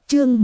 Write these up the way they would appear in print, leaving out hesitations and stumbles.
Chương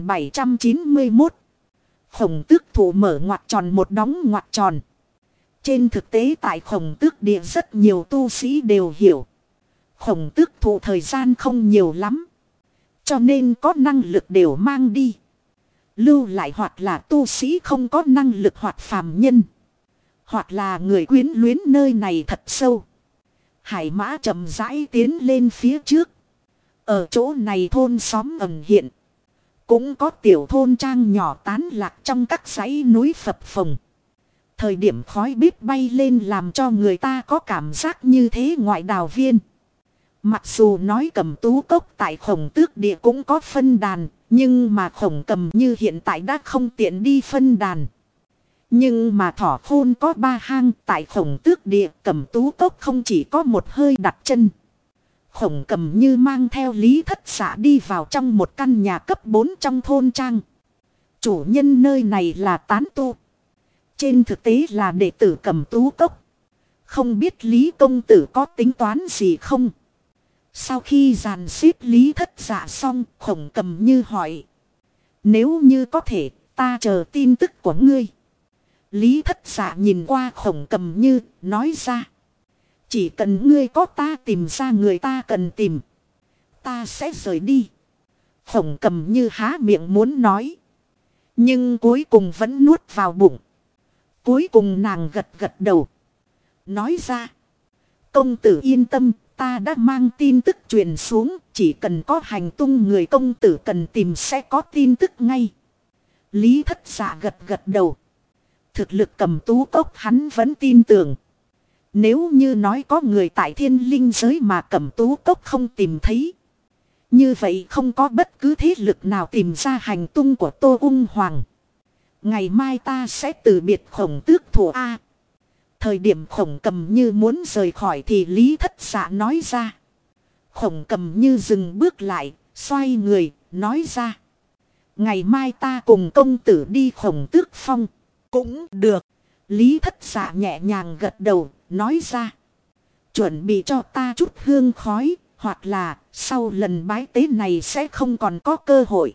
1791. Khổng tước thủ mở ngoặc tròn một đóng ngoặc tròn. Trên thực tế tại khổng tước địa rất nhiều tu sĩ đều hiểu. Khổng tước thủ thời gian không nhiều lắm. Cho nên có năng lực đều mang đi. Lưu lại hoặc là tu sĩ không có năng lực hoặc phàm nhân. Hoặc là người quyến luyến nơi này thật sâu. Hải mã chậm rãi tiến lên phía trước. Ở chỗ này thôn xóm ẩn hiện. Cũng có tiểu thôn trang nhỏ tán lạc trong các dãy núi phập phồng. Thời điểm khói bếp bay lên làm cho người ta có cảm giác như thế ngoại đào viên. Mặc dù nói Cầm Tú Cốc tại Khổng Tước Địa cũng có phân đàn. Nhưng mà Khổng Cầm như hiện tại đã không tiện đi phân đàn. Nhưng mà Thỏ Khôn có 3 hang tại Khổng Tước Địa. Cầm Tú Cốc không chỉ có một hơi đặt chân. Khổng Cầm như mang theo Lý Thất Dạ đi vào trong một căn nhà cấp 4 trong thôn trang. Chủ nhân nơi này là tán tu. Trên thực tế là đệ tử Cầm Tú Cốc. Không biết Lý công tử có tính toán gì không? Sau khi dàn xếp Lý Thất Dạ xong, Khổng Cầm như hỏi. Nếu như có thể, ta chờ tin tức của ngươi. Lý Thất Dạ nhìn qua Khổng Cầm như, nói ra. Chỉ cần ngươi có ta tìm ra người ta cần tìm. Ta sẽ rời đi. Khổng Cầm như há miệng muốn nói. Nhưng cuối cùng vẫn nuốt vào bụng. Cuối cùng nàng gật gật đầu. Nói ra. Công tử yên tâm, ta đã mang tin tức truyền xuống. Chỉ cần có hành tung người công tử cần tìm sẽ có tin tức ngay. Lý Thất Dạ gật gật đầu. Thực lực Cầm Tú Cốc hắn vẫn tin tưởng. Nếu như nói có người tại Thiên Linh giới mà Cầm Tú Cốc không tìm thấy. Như vậy không có bất cứ thế lực nào tìm ra hành tung của Tô Ung Hoàng. Ngày mai ta sẽ từ biệt Khổng Tước thủ A. Thời điểm Khổng Cầm như muốn rời khỏi thì Lý Thất Dạ nói ra. Khổng Cầm như dừng bước lại, xoay người, nói ra. Ngày mai ta cùng công tử đi Khổng Tước Phong. Cũng được. Lý Thất Dạ nhẹ nhàng gật đầu, nói ra. Chuẩn bị cho ta chút hương khói, hoặc là sau lần bái tế này sẽ không còn có cơ hội.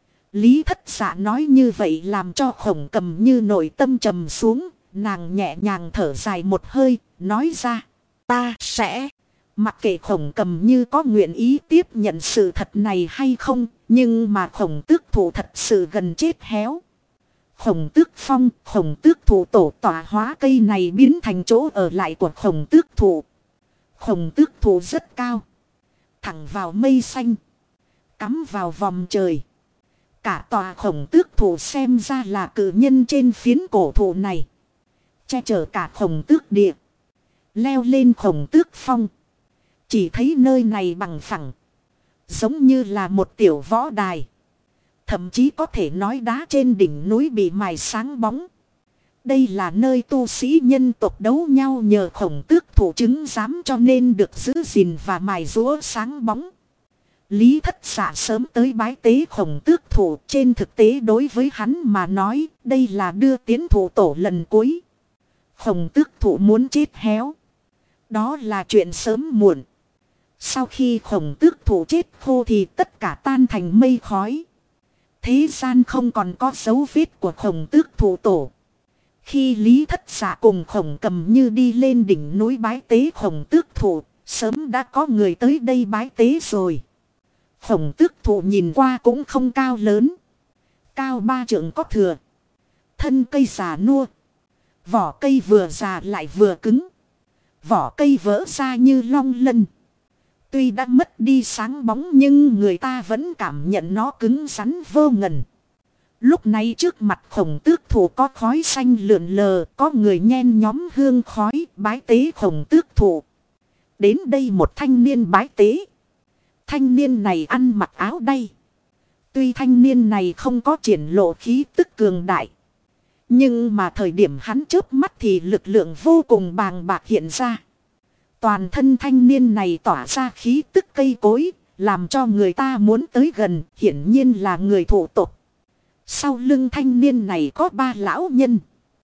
Lý Thất Dạ nói như vậy làm cho Khổng Cầm như nội tâm trầm xuống. Nàng nhẹ nhàng thở dài một hơi, nói ra. Ta sẽ. Mặc kệ Khổng Cầm như có nguyện ý tiếp nhận sự thật này hay không. Nhưng mà Khổng Tước thủ thật sự gần chết héo. Khổng Tước Phong, Khổng Tước thủ tổ tọa hóa cây này biến thành chỗ ở lại của Khổng Tước thủ. Khổng Tước thủ rất cao. Thẳng vào mây xanh. Cắm vào vòng trời. Cả tòa Khổng Tước thủ xem ra là cự nhân trên phiến cổ thụ này. Che chở cả Khổng Tước địa. Leo lên Khổng Tước Phong. Chỉ thấy nơi này bằng phẳng. Giống như là một tiểu võ đài. Thậm chí có thể nói đá trên đỉnh núi bị mài sáng bóng. Đây là nơi tu sĩ nhân tộc đấu nhau nhờ Khổng Tước thủ chứng giám cho nên được giữ gìn và mài rũa sáng bóng. Lý Thất Dạ sớm tới bái tế Khổng Tước thủ, trên thực tế đối với hắn mà nói đây là đưa tiến thủ tổ lần cuối. Khổng Tước thủ muốn chết héo. Đó là chuyện sớm muộn. Sau khi Khổng Tước thủ chết khô thì tất cả tan thành mây khói. Thế gian không còn có dấu vết của Khổng Tước thủ tổ. Khi Lý Thất Dạ cùng Khổng Cầm như đi lên đỉnh núi bái tế Khổng Tước thủ, sớm đã có người tới đây bái tế rồi. Khổng Tước thủ nhìn qua cũng không cao lớn. Cao 3 trượng có thừa. Thân cây già nua. Vỏ cây vừa già lại vừa cứng. Vỏ cây vỡ ra như long lân. Tuy đã mất đi sáng bóng nhưng người ta vẫn cảm nhận nó cứng rắn vô ngần. Lúc này trước mặt Khổng Tước thủ có khói xanh lượn lờ, có người nhen nhóm hương khói bái tế Khổng Tước thủ. Đến đây một thanh niên bái tế. Thanh niên này ăn mặc áo đay. Tuy thanh niên này không có triển lộ khí tức cường đại. Nhưng mà thời điểm hắn chớp mắt thì lực lượng vô cùng bàng bạc hiện ra. Toàn thân thanh niên này tỏa ra khí tức cây cối, làm cho người ta muốn tới gần, hiển nhiên là người thổ tộc. Sau lưng thanh niên này có 3 lão nhân.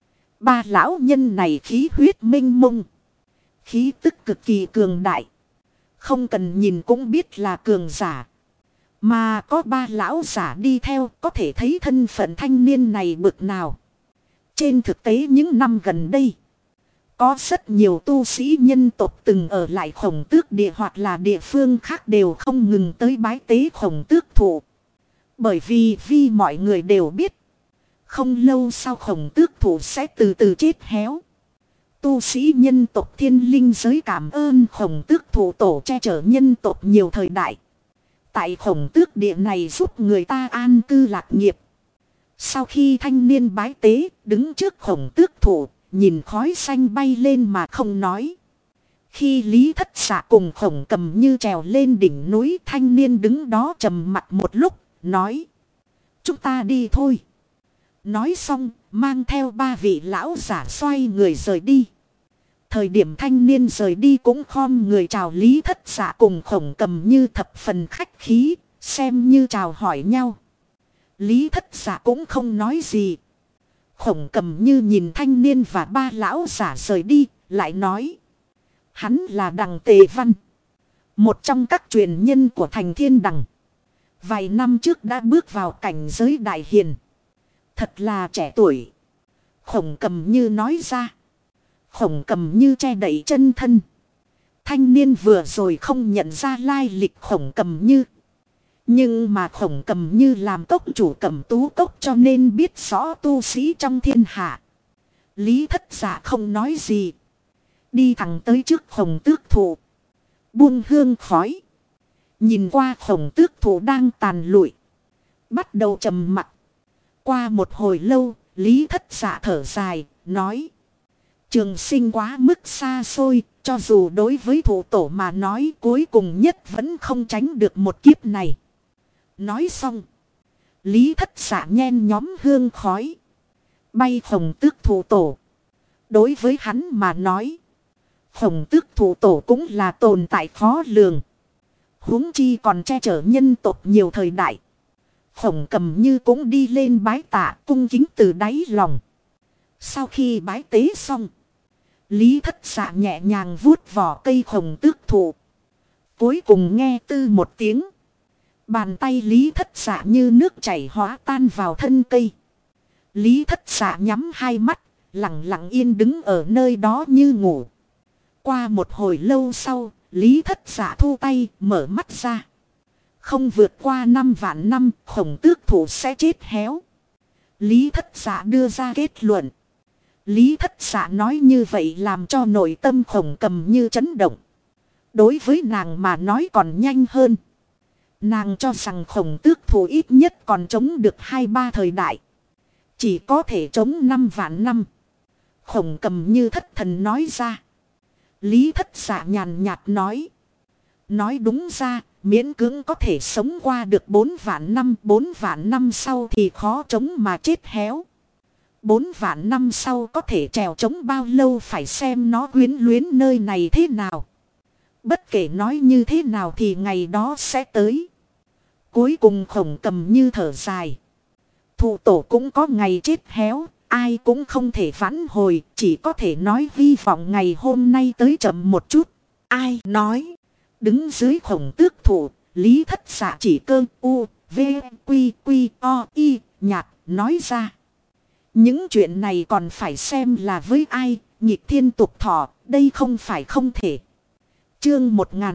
3 lão nhân này khí huyết minh mông. Khí tức cực kỳ cường đại. Không cần nhìn cũng biết là cường giả. Mà có ba lão giả đi theo có thể thấy thân phận thanh niên này bực nào. Trên thực tế những năm gần đây, có rất nhiều tu sĩ nhân tộc từng ở lại Khổng Tước Địa hoặc là địa phương khác đều không ngừng tới bái tế Khổng Tước Thụ. Bởi vì mọi người đều biết, không lâu sau Khổng Tước Thụ sẽ từ từ chết héo. Tu sĩ nhân tộc Thiên Linh giới cảm ơn Khổng Tước Thụ tổ che chở nhân tộc nhiều thời đại. Tại Khổng Tước Địa này giúp người ta an cư lạc nghiệp. Sau khi thanh niên bái tế, đứng trước Khổng Tước Thụ, nhìn khói xanh bay lên mà không nói. Khi Lý Thất Xạ cùng Khổng Cầm Như trèo lên đỉnh núi, thanh niên đứng đó trầm mặt một lúc, nói: chúng ta đi thôi. Nói xong, mang theo ba vị lão giả xoay người rời đi. Thời điểm thanh niên rời đi cũng khom người chào Lý Thất Xạ cùng Khổng Cầm Như thập phần khách khí, xem như chào hỏi nhau. Lý Thất Xạ cũng không nói gì. Khổng Cầm Như nhìn thanh niên và ba lão giả rời đi, lại nói: hắn là Đằng Tề Văn, một trong các truyền nhân của thành Thiên Đằng. Vài năm trước đã bước vào cảnh giới đại hiền. Thật là trẻ tuổi. Khổng Cầm Như nói ra. Khổng Cầm Như che đậy chân thân. Thanh niên vừa rồi không nhận ra lai lịch Khổng Cầm Như. Nhưng mà Khổng Cầm Như làm cốc chủ Cẩm Tú Cốc cho nên biết rõ tu sĩ trong thiên hạ. Lý Thất Dạ không nói gì. Đi thẳng tới trước Khổng Tước Thụ, buông hương khói. Nhìn qua Khổng Tước Thụ đang tàn lụi, bắt đầu trầm mặc. Qua một hồi lâu, Lý Thất Dạ thở dài, nói: trường sinh quá mức xa xôi, cho dù đối với thụ tổ mà nói cuối cùng nhất vẫn không tránh được một kiếp này. Nói xong, Lý Thất Dạ nhen nhóm hương khói, bay Khổng Tước Thụ tổ. Đối với hắn mà nói, Khổng Tước Thụ tổ cũng là tồn tại khó lường. Huống chi còn che chở nhân tộc nhiều thời đại. Khổng Cầm Như cũng đi lên bái tạ cung kính từ đáy lòng. Sau khi bái tế xong, Lý Thất Dạ nhẹ nhàng vuốt vỏ cây Khổng Tước Thụ. Cuối cùng nghe tư một tiếng, bàn tay Lý Thất Dạ như nước chảy hóa tan vào thân cây. Lý Thất Dạ nhắm hai mắt, lặng lặng yên đứng ở nơi đó như ngủ. Qua một hồi lâu sau, Lý Thất Dạ thu tay mở mắt ra. Không vượt qua 5 vạn năm, Khổng Tước Thụ sẽ chết héo. Lý Thất Dạ đưa ra kết luận. Lý Thất Dạ nói như vậy làm cho nội tâm Khổng Cầm Như chấn động. Đối với nàng mà nói còn nhanh hơn. Nàng cho rằng Khổng Tước Thụ ít nhất còn chống được 2-3 thời đại. Chỉ có thể chống 5 vạn năm. Khổng Cầm Như thất thần nói ra. Lý Thất Dạ nhàn nhạt nói. Nói đúng ra, miễn cưỡng có thể sống qua được 4 vạn năm. 4 vạn năm sau thì khó chống mà chết héo. 4 vạn năm sau có thể trèo chống bao lâu phải xem nó quyến luyến nơi này thế nào. Bất kể nói như thế nào thì ngày đó sẽ tới. Cuối cùng Khổng Cầm Như thở dài. Thụ tổ cũng có ngày chết héo, ai cũng không thể vãn hồi, chỉ có thể nói hy vọng ngày hôm nay tới chậm một chút. Ai nói? Đứng dưới Khổng Tước Thụ, Lý Thất Dạ chỉ cơ u, v, quy, quy, o, y, nhạt, nói ra. Những chuyện này còn phải xem là với ai, nghịch thiên tục thọ, đây không phải không thể. Chương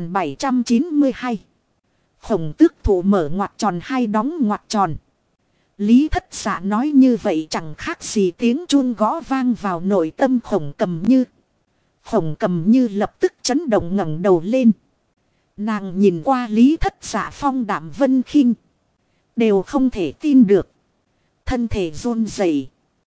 1792. Khổng Tước Thụ mở ngoặc tròn hai đóng ngoặc tròn. Lý Thất Dạ nói như vậy chẳng khác gì tiếng chuông gõ vang vào nội tâm Khổng Cầm Như. Khổng Cầm Như lập tức chấn động ngẩng đầu lên. Nàng nhìn qua Lý Thất Dạ phong đạm vân khinh, đều không thể tin được. Thân thể run rẩy.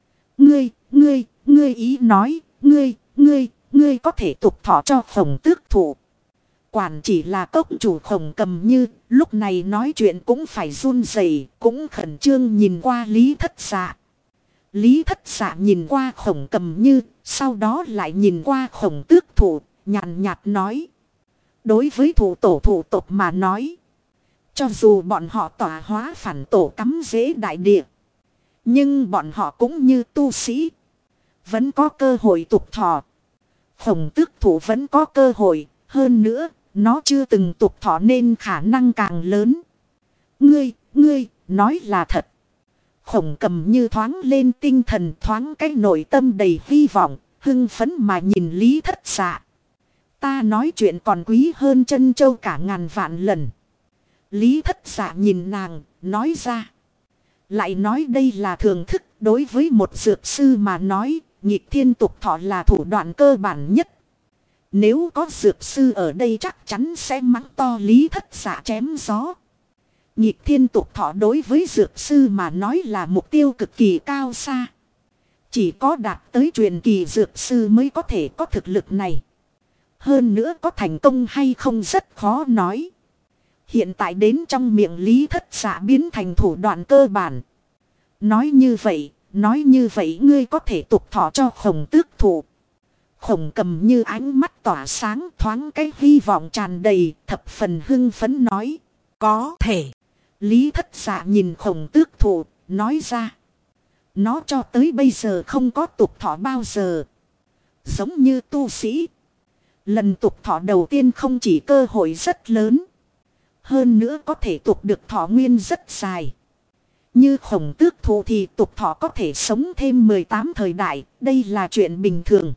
Ngươi ý nói, ngươi có thể tục thọ cho Khổng Tước Thụ. Quản chỉ là cốc chủ Khổng Cầm Như, lúc này nói chuyện cũng phải run rẩy, cũng khẩn trương nhìn qua Lý Thất Dạ. Lý Thất Dạ nhìn qua Khổng Cầm Như, sau đó lại nhìn qua Khổng Tước Thụ, nhàn nhạt nói. Đối với thụ tổ thụ tộc mà nói, cho dù bọn họ tỏa hóa phản tổ cắm rễ đại địa, nhưng bọn họ cũng như tu sĩ, vẫn có cơ hội tục thọ. Khổng Tước Thụ vẫn có cơ hội, hơn nữa, nó chưa từng tục thọ nên khả năng càng lớn. Ngươi, nói là thật. Khổng Cầm Như thoáng lên tinh thần, thoáng cái nội tâm đầy hy vọng, hưng phấn mà nhìn Lý Thất Dạ. Ta nói chuyện còn quý hơn chân châu cả ngàn vạn lần. Lý Thất Dạ nhìn nàng, nói ra. Lại nói đây là thưởng thức, đối với một dược sư mà nói, nghịch thiên tục thọ là thủ đoạn cơ bản nhất. Nếu có dược sư ở đây chắc chắn sẽ mắng to Lý Thất Dạ chém gió. Nghịch thiên tục thọ đối với dược sư mà nói là mục tiêu cực kỳ cao xa. Chỉ có đạt tới truyền kỳ dược sư mới có thể có thực lực này. Hơn nữa có thành công hay không rất khó nói. Hiện tại đến trong miệng Lý Thất Dạ biến thành thủ đoạn cơ bản. Nói như vậy ngươi có thể tục thọ cho Khổng Tước Thụ. Khổng Cầm Như ánh mắt tỏa sáng, thoáng cái hy vọng tràn đầy, thập phần hưng phấn nói. Có thể. Lý Thất Dạ nhìn Khổng Tước Thụ, nói ra. Nó cho tới bây giờ không có tục thọ bao giờ. Giống như tu sĩ. Lần tục thọ đầu tiên không chỉ cơ hội rất lớn. Hơn nữa có thể tục được thọ nguyên rất dài. Như Khổng Tước Thụ thì tục thọ có thể sống thêm 18 thời đại. Đây là chuyện bình thường.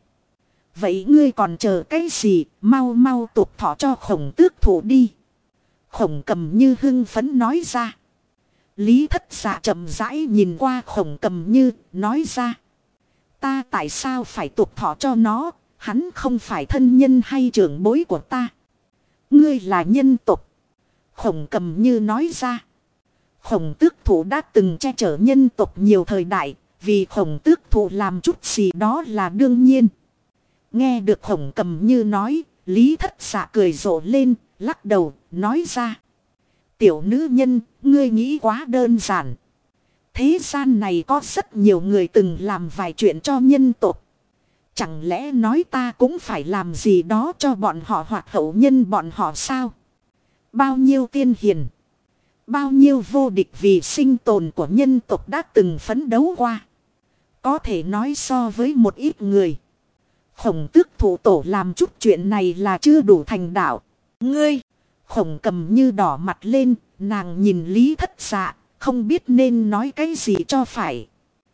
Vậy ngươi còn chờ cái gì? Mau tục thọ cho Khổng Tước Thụ đi. Khổng Cầm Như hưng phấn nói ra. Lý Thất Dạ chậm rãi nhìn qua Khổng Cầm Như, nói ra. Ta tại sao phải tục thọ cho nó? Hắn không phải thân nhân hay trưởng bối của ta. Ngươi là nhân tộc. Khổng Cầm Như nói ra. Khổng Tước Thụ đã từng che chở nhân tộc nhiều thời đại. Vì Khổng Tước Thụ làm chút gì đó là đương nhiên. Nghe được Khổng Cầm Như nói, Lý Thất Dạ cười rộ lên, lắc đầu, nói ra. Tiểu nữ nhân, ngươi nghĩ quá đơn giản. Thế gian này có rất nhiều người từng làm vài chuyện cho nhân tộc. Chẳng lẽ nói ta cũng phải làm gì đó cho bọn họ hoặc hậu nhân bọn họ sao? Bao nhiêu tiên hiền, bao nhiêu vô địch vì sinh tồn của nhân tộc đã từng phấn đấu qua. Có thể nói so với một ít người. Khổng Tước Thụ tổ làm chút chuyện này là chưa đủ thành đạo. Ngươi! Khổng Cầm Như đỏ mặt lên, nàng nhìn Lý Thất Dạ, không biết nên nói cái gì cho phải.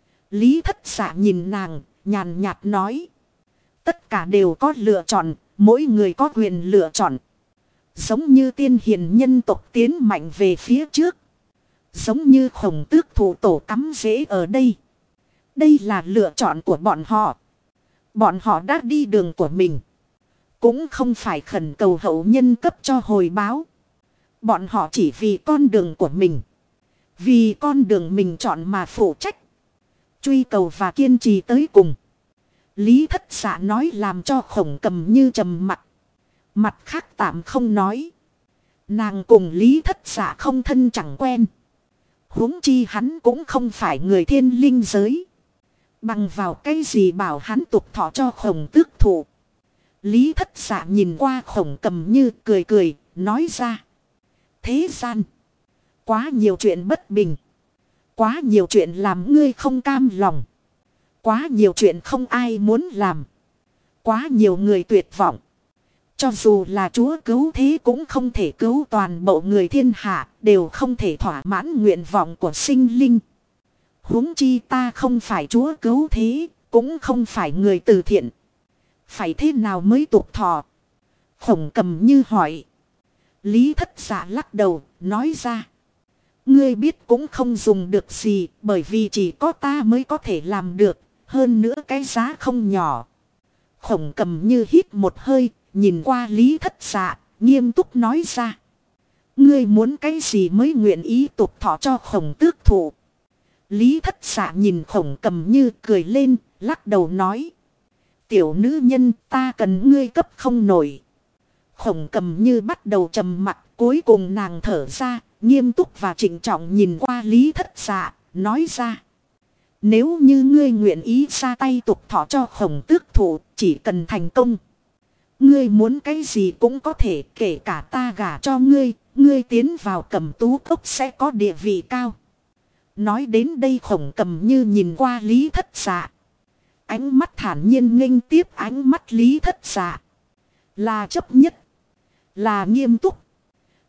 Lý Thất Dạ nhìn nàng, nhàn nhạt nói. Tất cả đều có lựa chọn, mỗi người có quyền lựa chọn. Giống như tiên hiền nhân tộc tiến mạnh về phía trước. Giống như Khổng Tước Thụ tổ cắm rễ ở đây. Đây là lựa chọn của bọn họ. Bọn họ đã đi đường của mình. Cũng không phải khẩn cầu hậu nhân cấp cho hồi báo. Bọn họ chỉ vì con đường của mình. Vì con đường mình chọn mà phụ trách. Truy cầu và kiên trì tới cùng. Lý Thất Dạ nói làm cho Khổng Cầm Như trầm mặt. Mặt khác tạm không nói. Nàng cùng Lý Thất Dạ không thân chẳng quen. Huống chi hắn cũng không phải người thiên linh giới. Bằng vào cái gì bảo hắn tục thọ cho Khổng Tước Thụ. Lý Thất Dạ nhìn qua Khổng Cầm Như cười cười, nói ra. Thế gian. Quá nhiều chuyện bất bình. Quá nhiều chuyện làm ngươi không cam lòng. Quá nhiều chuyện không ai muốn làm. Quá nhiều người tuyệt vọng. Cho dù là Chúa cứu thế cũng không thể cứu toàn bộ người thiên hạ. Đều không thể thỏa mãn nguyện vọng của sinh linh. Huống chi ta không phải Chúa cứu thế. Cũng không phải người từ thiện. Phải thế nào mới tục thọ? Khổng Cầm Như hỏi. Lý Thất Dạ lắc đầu, nói ra. Ngươi biết cũng không dùng được gì, bởi vì chỉ có ta mới có thể làm được, hơn nữa cái giá không nhỏ. Khổng Cầm Như hít một hơi, nhìn qua Lý Thất Dạ, nghiêm túc nói ra. Ngươi muốn cái gì mới nguyện ý tục thọ cho Khổng Tước Thụ? Lý Thất Dạ nhìn Khổng Cầm Như cười lên, lắc đầu nói. Tiểu nữ nhân ta cần ngươi cấp không nổi. Khổng Cầm Như bắt đầu trầm mặc, cuối cùng nàng thở ra, nghiêm túc và trịnh trọng nhìn qua Lý Thất Dạ, nói ra. Nếu như ngươi nguyện ý ra tay tục thọ cho Khổng Tước Thụ, chỉ cần thành công. Ngươi muốn cái gì cũng có thể, kể cả ta gả cho ngươi, ngươi tiến vào Cẩm Tú Cốc sẽ có địa vị cao. Nói đến đây Khổng Cầm Như nhìn qua Lý Thất Dạ. Ánh mắt thản nhiên nghênh tiếp ánh mắt Lý Thất Dạ. Là chấp nhất. Là nghiêm túc.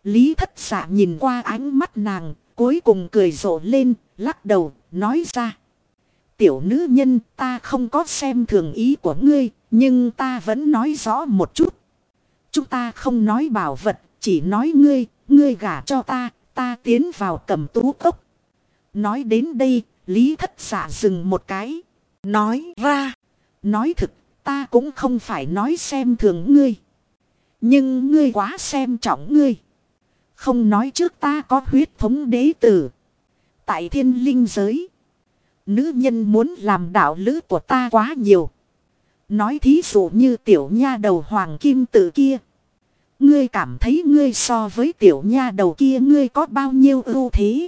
Lý Thất Dạ nhìn qua ánh mắt nàng, cuối cùng cười rộ lên, lắc đầu, nói ra. Tiểu nữ nhân, ta không có xem thường ý của ngươi, nhưng ta vẫn nói rõ một chút. Chúng ta không nói bảo vật, chỉ nói ngươi gả cho ta tiến vào Cẩm Tú cốc. Nói đến đây, Lý Thất Dạ dừng một cái. Nói ra, nói thực, ta cũng không phải nói xem thường ngươi. Nhưng ngươi quá xem trọng ngươi. Không nói trước ta có huyết thống đế tử. Tại thiên linh giới, nữ nhân muốn làm đạo lữ của ta quá nhiều. Nói thí dụ như tiểu nha đầu hoàng kim tự kia. Ngươi cảm thấy ngươi so với tiểu nha đầu kia ngươi có bao nhiêu ưu thế?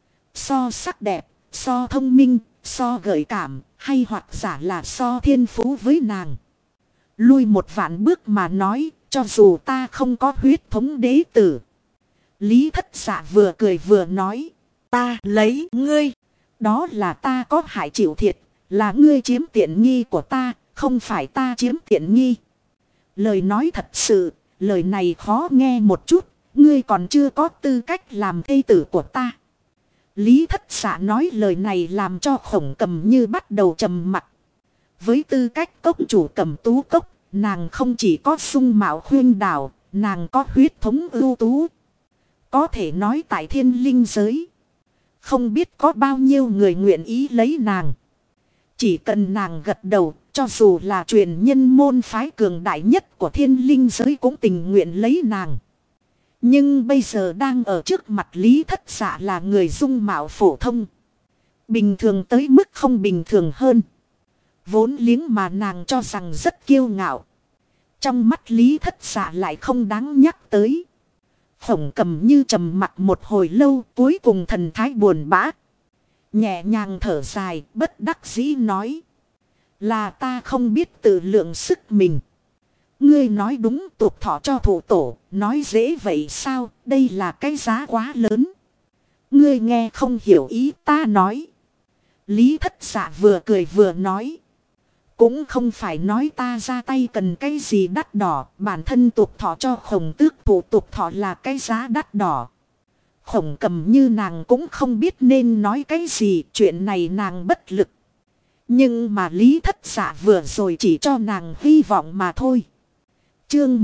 So sắc đẹp, so thông minh, so gợi cảm, hay hoặc giả là so thiên phú với nàng. Lui một vạn bước mà nói, cho dù ta không có huyết thống đế tử. Lý Thất Dạ vừa cười vừa nói. Ta lấy ngươi. Đó là ta có hại chịu thiệt. Là ngươi chiếm tiện nghi của ta. Không phải ta chiếm tiện nghi. Lời nói thật sự. Lời này khó nghe một chút. Ngươi còn chưa có tư cách làm thê tử của ta. Lý Thất Dạ nói lời này làm cho Khổng Cầm Như bắt đầu trầm mặc. Với tư cách cốc chủ Cẩm Tú cốc. Nàng không chỉ có sung mạo khuyên đảo. Nàng có huyết thống ưu tú. Có thể nói tại thiên linh giới. Không biết có bao nhiêu người nguyện ý lấy nàng. Chỉ cần nàng gật đầu. Cho dù là truyền nhân môn phái cường đại nhất của thiên linh giới cũng tình nguyện lấy nàng. Nhưng bây giờ đang ở trước mặt Lý Thất Dạ là người dung mạo phổ thông. Bình thường tới mức không bình thường hơn. Vốn liếng mà nàng cho rằng rất kiêu ngạo. Trong mắt Lý Thất Dạ lại không đáng nhắc tới. Khổng Cầm Như trầm mặt một hồi lâu, cuối cùng thần thái buồn bã. Nhẹ nhàng thở dài, bất đắc dĩ nói. Là ta không biết tự lượng sức mình. Ngươi nói đúng, tục thọ cho thủ tổ, nói dễ vậy sao, đây là cái giá quá lớn. Ngươi nghe không hiểu ý ta nói. Lý Thất Dạ vừa cười vừa nói. Cũng không phải nói ta ra tay cần cái gì đắt đỏ. Bản thân tục thọ cho Khổng Tước thủ tục thọ là cái giá đắt đỏ. Khổng Cầm Như nàng cũng không biết nên nói cái gì. Chuyện này nàng bất lực. Nhưng mà Lý Thất Dạ vừa rồi chỉ cho nàng hy vọng mà thôi. Chương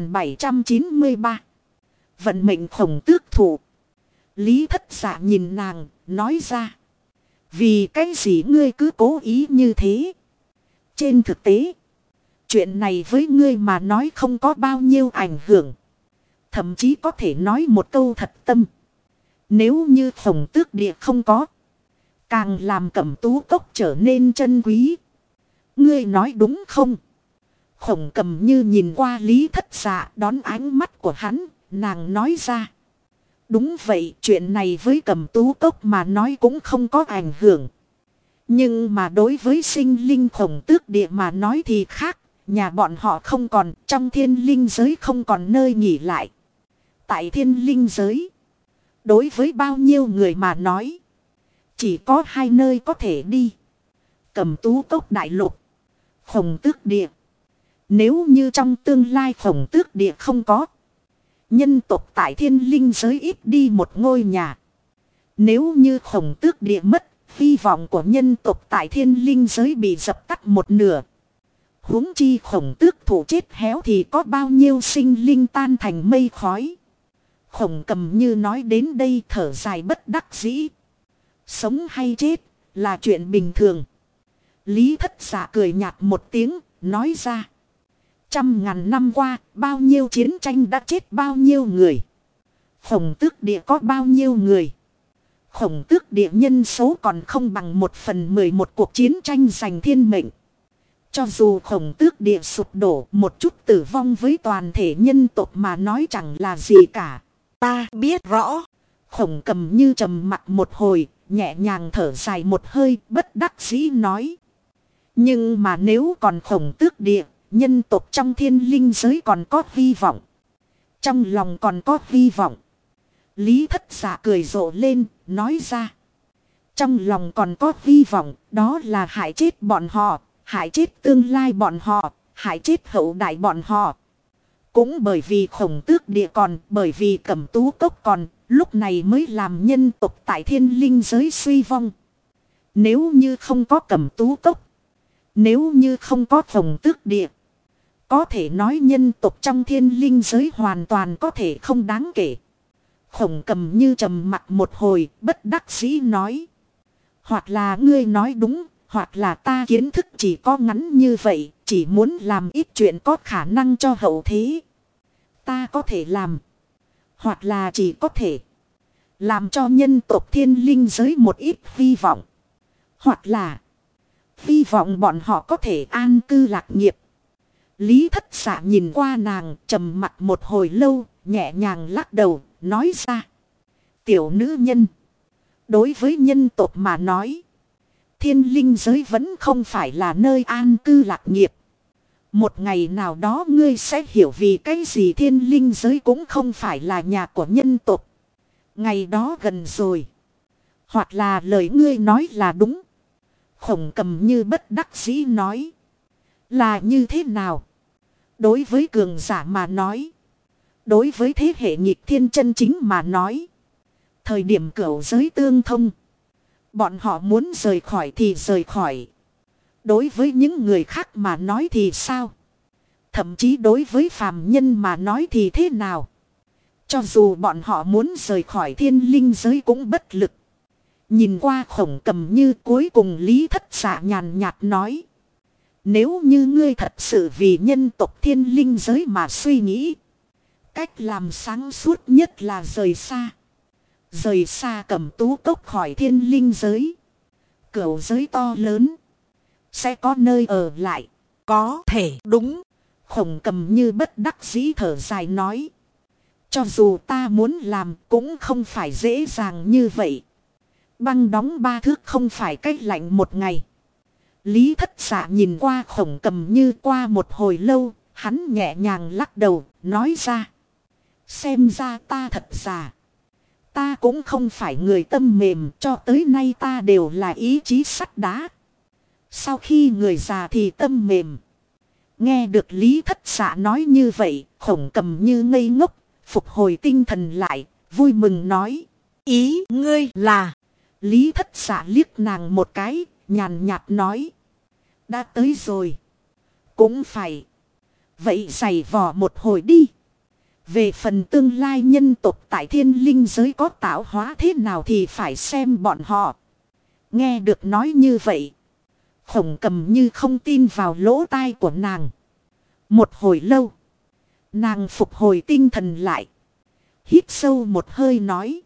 1793. Vận mệnh Khổng Tước thủ. Lý Thất Dạ nhìn nàng, nói ra. Vì cái gì ngươi cứ cố ý như thế? Trên thực tế, chuyện này với ngươi mà nói không có bao nhiêu ảnh hưởng. Thậm chí có thể nói một câu thật tâm. Nếu như Khổng Tước địa không có, càng làm Cẩm Tú cốc trở nên chân quý. Ngươi nói đúng không? Khổng Cầm Như nhìn qua Lý Thất Dạ, đón ánh mắt của hắn, nàng nói ra. Đúng vậy, chuyện này với Cẩm Tú cốc mà nói cũng không có ảnh hưởng. Nhưng mà đối với sinh linh Khổng Tước địa mà nói thì khác. Nhà bọn họ không còn, trong thiên linh giới không còn nơi nghỉ lại. Tại thiên linh giới, đối với bao nhiêu người mà nói, chỉ có hai nơi có thể đi. Cẩm Tú cốc đại lục, Khổng Tước địa. Nếu như trong tương lai Khổng Tước địa không có, nhân tộc tại thiên linh giới ít đi một ngôi nhà. Nếu như Khổng Tước địa mất, hy vọng của nhân tộc tại thiên linh giới bị dập tắt một nửa. Huống chi Khổng Tước thủ chết héo thì có bao nhiêu sinh linh tan thành mây khói. Khổng Cầm Như nói đến đây thở dài bất đắc dĩ. Sống hay chết là chuyện bình thường. Lý Thất Dạ cười nhạt một tiếng, nói ra. 100.000 năm qua, bao nhiêu chiến tranh đã chết bao nhiêu người. Khổng Tước địa có bao nhiêu người. Khổng Tước địa nhân số còn không bằng 1/11 cuộc chiến tranh giành thiên mệnh. Cho dù Khổng Tước địa sụp đổ, một chút tử vong với toàn thể nhân tộc mà nói chẳng là gì cả. Ta biết rõ. Khổng Cầm Như trầm mặt một hồi, nhẹ nhàng thở dài một hơi, bất đắc dĩ nói. Nhưng mà nếu còn Khổng Tước địa, nhân tộc trong thiên linh giới còn có hy vọng. Trong lòng còn có hy vọng. Lý Thất Dạ cười rộ lên, nói ra. Trong lòng còn có hy vọng, đó là hại chết bọn họ, hại chết tương lai bọn họ, hại chết hậu đại bọn họ. Cũng bởi vì Khổng Tước Địa còn, bởi vì Cẩm Tú Cốc còn, lúc này mới làm nhân tộc tại thiên linh giới suy vong. Nếu như không có Cẩm Tú Cốc, nếu như không có Khổng Tước Địa, có thể nói nhân tộc trong thiên linh giới hoàn toàn có thể không đáng kể. Khổng Cầm Như trầm mặt một hồi, bất đắc dĩ nói. Hoặc là ngươi nói đúng, hoặc là ta kiến thức chỉ có ngắn như vậy, chỉ muốn làm ít chuyện có khả năng cho hậu thế. Ta có thể làm, hoặc là chỉ có thể làm cho nhân tộc thiên linh giới một ít hy vọng. Hoặc là hy vọng bọn họ có thể an cư lạc nghiệp. Lý Thất Xạ nhìn qua nàng trầm mặt một hồi lâu, nhẹ nhàng lắc đầu, nói ra. Tiểu nữ nhân, đối với nhân tộc mà nói, thiên linh giới vẫn không phải là nơi an cư lạc nghiệp. Một ngày nào đó ngươi sẽ hiểu vì cái gì thiên linh giới cũng không phải là nhà của nhân tộc. Ngày đó gần rồi. Hoặc là lời ngươi nói là đúng. Khổng Cầm Như bất đắc dĩ nói. Là như thế nào? Đối với cường giả mà nói. Đối với thế hệ nghịch thiên chân chính mà nói. Thời điểm cửu giới tương thông. Bọn họ muốn rời khỏi thì rời khỏi. Đối với những người khác mà nói thì sao? Thậm chí đối với phàm nhân mà nói thì thế nào? Cho dù bọn họ muốn rời khỏi thiên linh giới cũng bất lực. Nhìn qua Khổng Cầm Như, cuối cùng Lý Thất Xạ nhàn nhạt nói. Nếu như ngươi thật sự vì nhân tộc thiên linh giới mà suy nghĩ. Cách làm sáng suốt nhất là rời xa. Rời xa Cẩm Tú Cốc khỏi thiên linh giới. Cửu giới to lớn. Sẽ có nơi ở lại. Có thể đúng. Khổng Cầm Như bất đắc dĩ thở dài nói. Cho dù ta muốn làm cũng không phải dễ dàng như vậy. Băng đóng 3 thước không phải cách lạnh một ngày. Lý Thất Xạ nhìn qua Khổng Cầm Như qua một hồi lâu. Hắn nhẹ nhàng lắc đầu nói ra. Xem ra ta thật già. Ta cũng không phải người tâm mềm, cho tới nay ta đều là ý chí sắt đá. Sau khi người già thì tâm mềm. Nghe được Lý Thất Xạ nói như vậy, Khổng Cầm Như ngây ngốc, phục hồi tinh thần lại, vui mừng nói. Ý ngươi là... Lý Thất Xạ liếc nàng một cái, nhàn nhạt nói. Đã tới rồi. Cũng phải. Vậy giày vò một hồi đi. Về phần tương lai nhân tộc tại thiên linh giới có tạo hóa thế nào thì phải xem bọn họ. Nghe được nói như vậy. Khổng Cầm Như không tin vào lỗ tai của nàng. Một hồi lâu. Nàng phục hồi tinh thần lại. Hít sâu một hơi nói.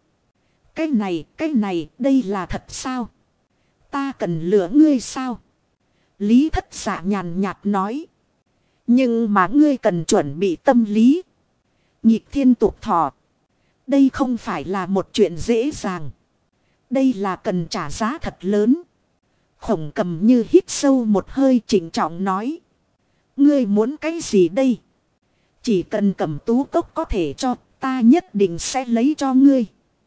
Cái này, đây là thật sao? Ta cần lừa ngươi sao? Lý Thất Xạ nhàn nhạt nói. Nhưng mà ngươi cần chuẩn bị tâm lý. Nhịp thiên tục thọ. Đây không phải là một chuyện dễ dàng. Đây là cần trả giá thật lớn. Khổng Cầm Như hít sâu một hơi trịnh trọng nói. Ngươi muốn cái gì đây? Chỉ cần Cẩm Tú Cốc có thể cho, ta nhất định sẽ lấy cho ngươi.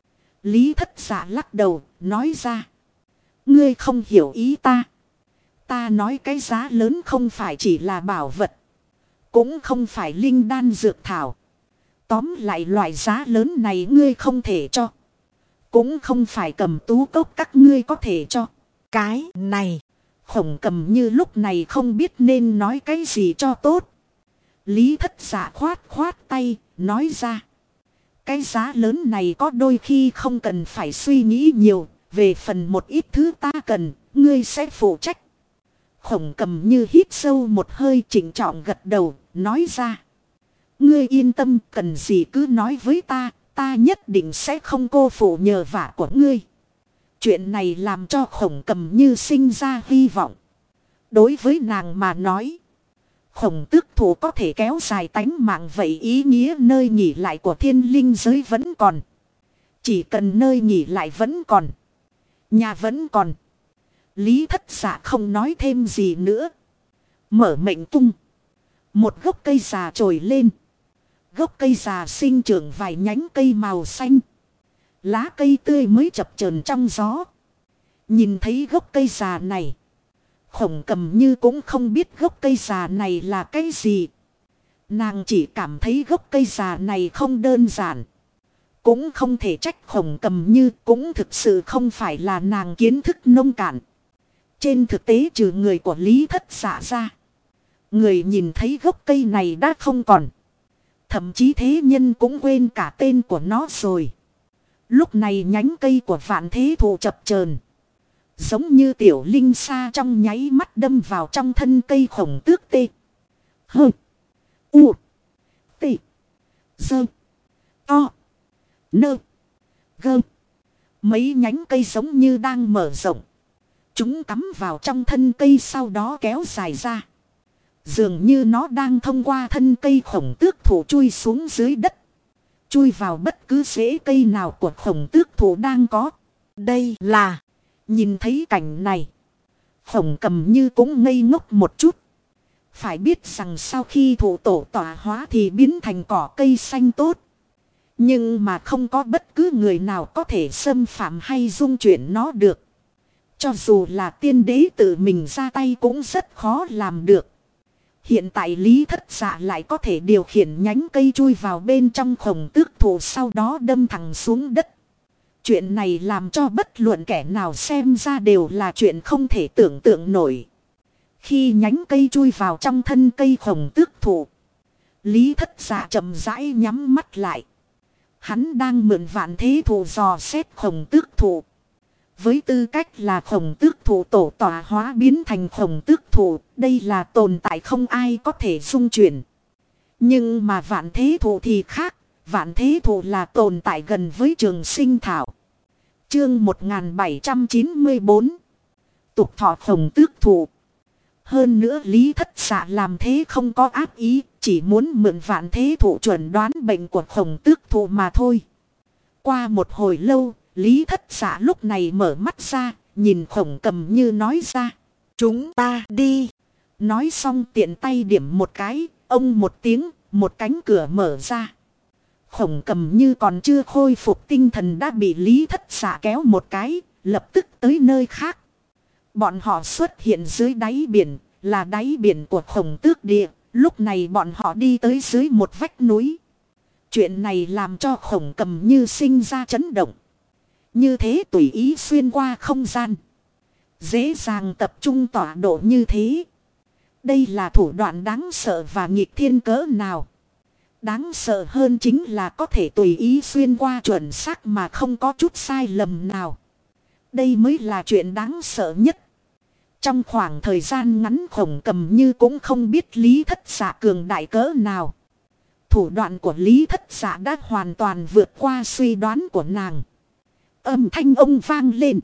Lý Thất Xạ lắc đầu, nói ra. Ngươi không hiểu ý ta. Ta nói cái giá lớn không phải chỉ là bảo vật. Cũng không phải linh đan dược thảo. Tóm lại loại giá lớn này ngươi không thể cho. Cũng không phải Cẩm Tú Cốc các ngươi có thể cho. Cái này. Khổng Cầm Như lúc này không biết nên nói cái gì cho tốt. Lý Thất Xạ khoát tay, nói ra. Cái giá lớn này có đôi khi không cần phải suy nghĩ nhiều. Về phần một ít thứ ta cần, ngươi sẽ phụ trách. Khổng Cầm Như hít sâu một hơi trịnh trọng gật đầu, nói ra. Ngươi yên tâm, cần gì cứ nói với ta, ta nhất định sẽ không cô phụ nhờ vả của ngươi. Chuyện này làm cho Khổng Cầm Như sinh ra hy vọng. Đối với nàng mà nói, Khổng Tước Thủ có thể kéo dài tánh mạng vậy ý nghĩa nơi nghỉ lại của thiên linh giới vẫn còn. Chỉ cần nơi nghỉ lại vẫn còn. Nhà vẫn còn. Lý Thất Xạ không nói thêm gì nữa. Mở mệnh tung. Một gốc cây già trồi lên. Gốc cây già sinh trưởng vài nhánh cây màu xanh. Lá cây tươi mới chập chờn trong gió. Nhìn thấy gốc cây già này. Khổng Cầm Như cũng không biết gốc cây già này là cái gì. Nàng chỉ cảm thấy gốc cây già này không đơn giản. Cũng không thể trách Khổng Cầm Như, cũng thực sự không phải là nàng kiến thức nông cạn. Trên thực tế trừ người của Lý Thất Dạ ra, người nhìn thấy gốc cây này đã không còn. Thậm chí thế nhân cũng quên cả tên của nó rồi. Lúc này nhánh cây của Vạn Thế Thụ chập chờn, giống như tiểu linh sa trong nháy mắt đâm vào trong thân cây Khổng Tước tê. Hơ. U. Tê. Dơ. To. Nơ. Gơ. Mấy nhánh cây giống như đang mở rộng. Chúng cắm vào trong thân cây sau đó kéo dài ra. Dường như nó đang thông qua thân cây Khổng Tước Thụ chui xuống dưới đất. Chui vào bất cứ rễ cây nào của Khổng Tước Thụ đang có. Đây là... Nhìn thấy cảnh này, Khổng Cầm Như cũng ngây ngốc một chút. Phải biết rằng sau khi thụ tổ tọa hóa thì biến thành cỏ cây xanh tốt. Nhưng mà không có bất cứ người nào có thể xâm phạm hay dung chuyển nó được. Cho dù là tiên đế tự mình ra tay cũng rất khó làm được. Hiện tại Lý Thất Dạ lại có thể điều khiển nhánh cây chui vào bên trong Khổng Tước Thụ, sau đó đâm thẳng xuống đất. Chuyện này làm cho bất luận kẻ nào xem ra đều là chuyện không thể tưởng tượng nổi. Khi nhánh cây chui vào trong thân cây Khổng Tước Thụ, Lý Thất Dạ chậm rãi nhắm mắt lại. Hắn đang mượn Vạn Thế Thụ dò xét Khổng Tước Thụ. Với tư cách là Khổng Tước Thụ tổ tọa hóa biến thành Khổng Tước Thụ, đây là tồn tại không ai có thể dung chuyển. Nhưng mà Vạn Thế Thụ thì khác. Vạn Thế Thụ là tồn tại gần với Trường Sinh Thảo. Chương 1794. Tục thọ Khổng Tước Thụ. Hơn nữa Lý Thất Dạ làm thế không có ác ý, chỉ muốn mượn Vạn Thế Thụ chuẩn đoán bệnh của Khổng Tước Thụ mà thôi. Qua một hồi lâu, Lý Thất Dạ lúc này mở mắt ra, nhìn Khổng Cầm Như nói ra: "Chúng ta đi." Nói xong tiện tay điểm một cái, ông một tiếng, một cánh cửa mở ra. Khổng Cầm Như còn chưa khôi phục tinh thần đã bị Lý Thất Dạ kéo một cái, lập tức tới nơi khác. Bọn họ xuất hiện dưới đáy biển, là đáy biển của Khổng Tước Địa. Lúc này bọn họ đi tới dưới một vách núi. Chuyện này làm cho Khổng Cầm Như sinh ra chấn động. Như thế tùy ý xuyên qua không gian, dễ dàng tập trung tọa độ như thế. Đây là thủ đoạn đáng sợ và nghịch thiên cỡ nào. Đáng sợ hơn chính là có thể tùy ý xuyên qua chuẩn xác mà không có chút sai lầm nào. Đây mới là chuyện đáng sợ nhất. Trong khoảng thời gian ngắn Khổng Cầm Như cũng không biết Lý Thất Dạ cường đại cỡ nào. Thủ đoạn của Lý Thất Dạ đã hoàn toàn vượt qua suy đoán của nàng. Âm thanh ông vang lên.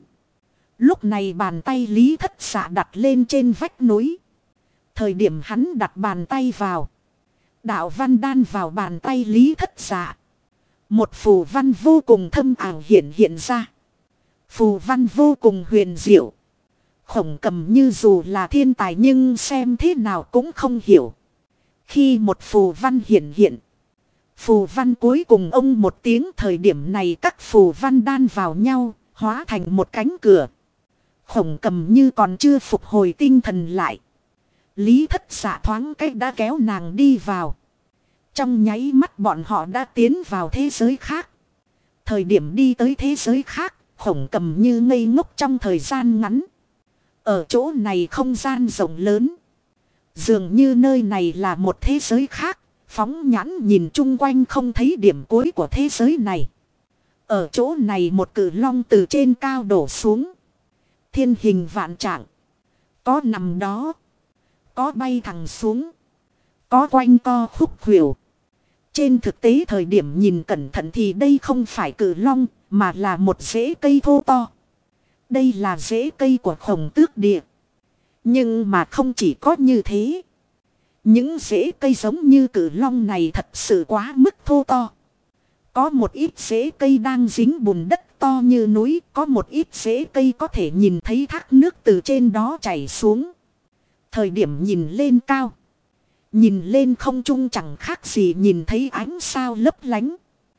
Lúc này bàn tay Lý Thất Dạ đặt lên trên vách núi. Thời điểm hắn đặt bàn tay vào, đạo văn đan vào bàn tay Lý Thất Dạ. Một phù văn vô cùng thâm ảo hiện ra. Phù văn vô cùng huyền diệu. Khổng Cầm Như dù là thiên tài nhưng xem thế nào cũng không hiểu. Khi một phù văn hiện, phù văn cuối cùng ông một tiếng, thời điểm này các phù văn đan vào nhau, hóa thành một cánh cửa. Khổng Cầm Như còn chưa phục hồi tinh thần lại, Lý Thất Dạ thoáng cách đã kéo nàng đi vào. Trong nháy mắt bọn họ đã tiến vào thế giới khác. Thời điểm đi tới thế giới khác, Khổng Cầm Như ngây ngốc trong thời gian ngắn. Ở chỗ này không gian rộng lớn, dường như nơi này là một thế giới khác. Phóng nhãn nhìn chung quanh không thấy điểm cuối của thế giới này. Ở chỗ này một cự long từ trên cao đổ xuống. Thiên hình vạn trạng. Có nằm đó, có bay thẳng xuống, có quanh co khúc khuỷu. Trên thực tế thời điểm nhìn cẩn thận thì đây không phải cự long, mà là một rễ cây thô to. Đây là rễ cây của Khổng Tước Địa. Nhưng mà không chỉ có như thế. Những rễ cây giống như cự long này thật sự quá mức thô to. Có một ít rễ cây đang dính bùn đất to như núi. Có một ít rễ cây có thể nhìn thấy thác nước từ trên đó chảy xuống. Thời điểm nhìn lên cao, nhìn lên không trung chẳng khác gì nhìn thấy ánh sao lấp lánh.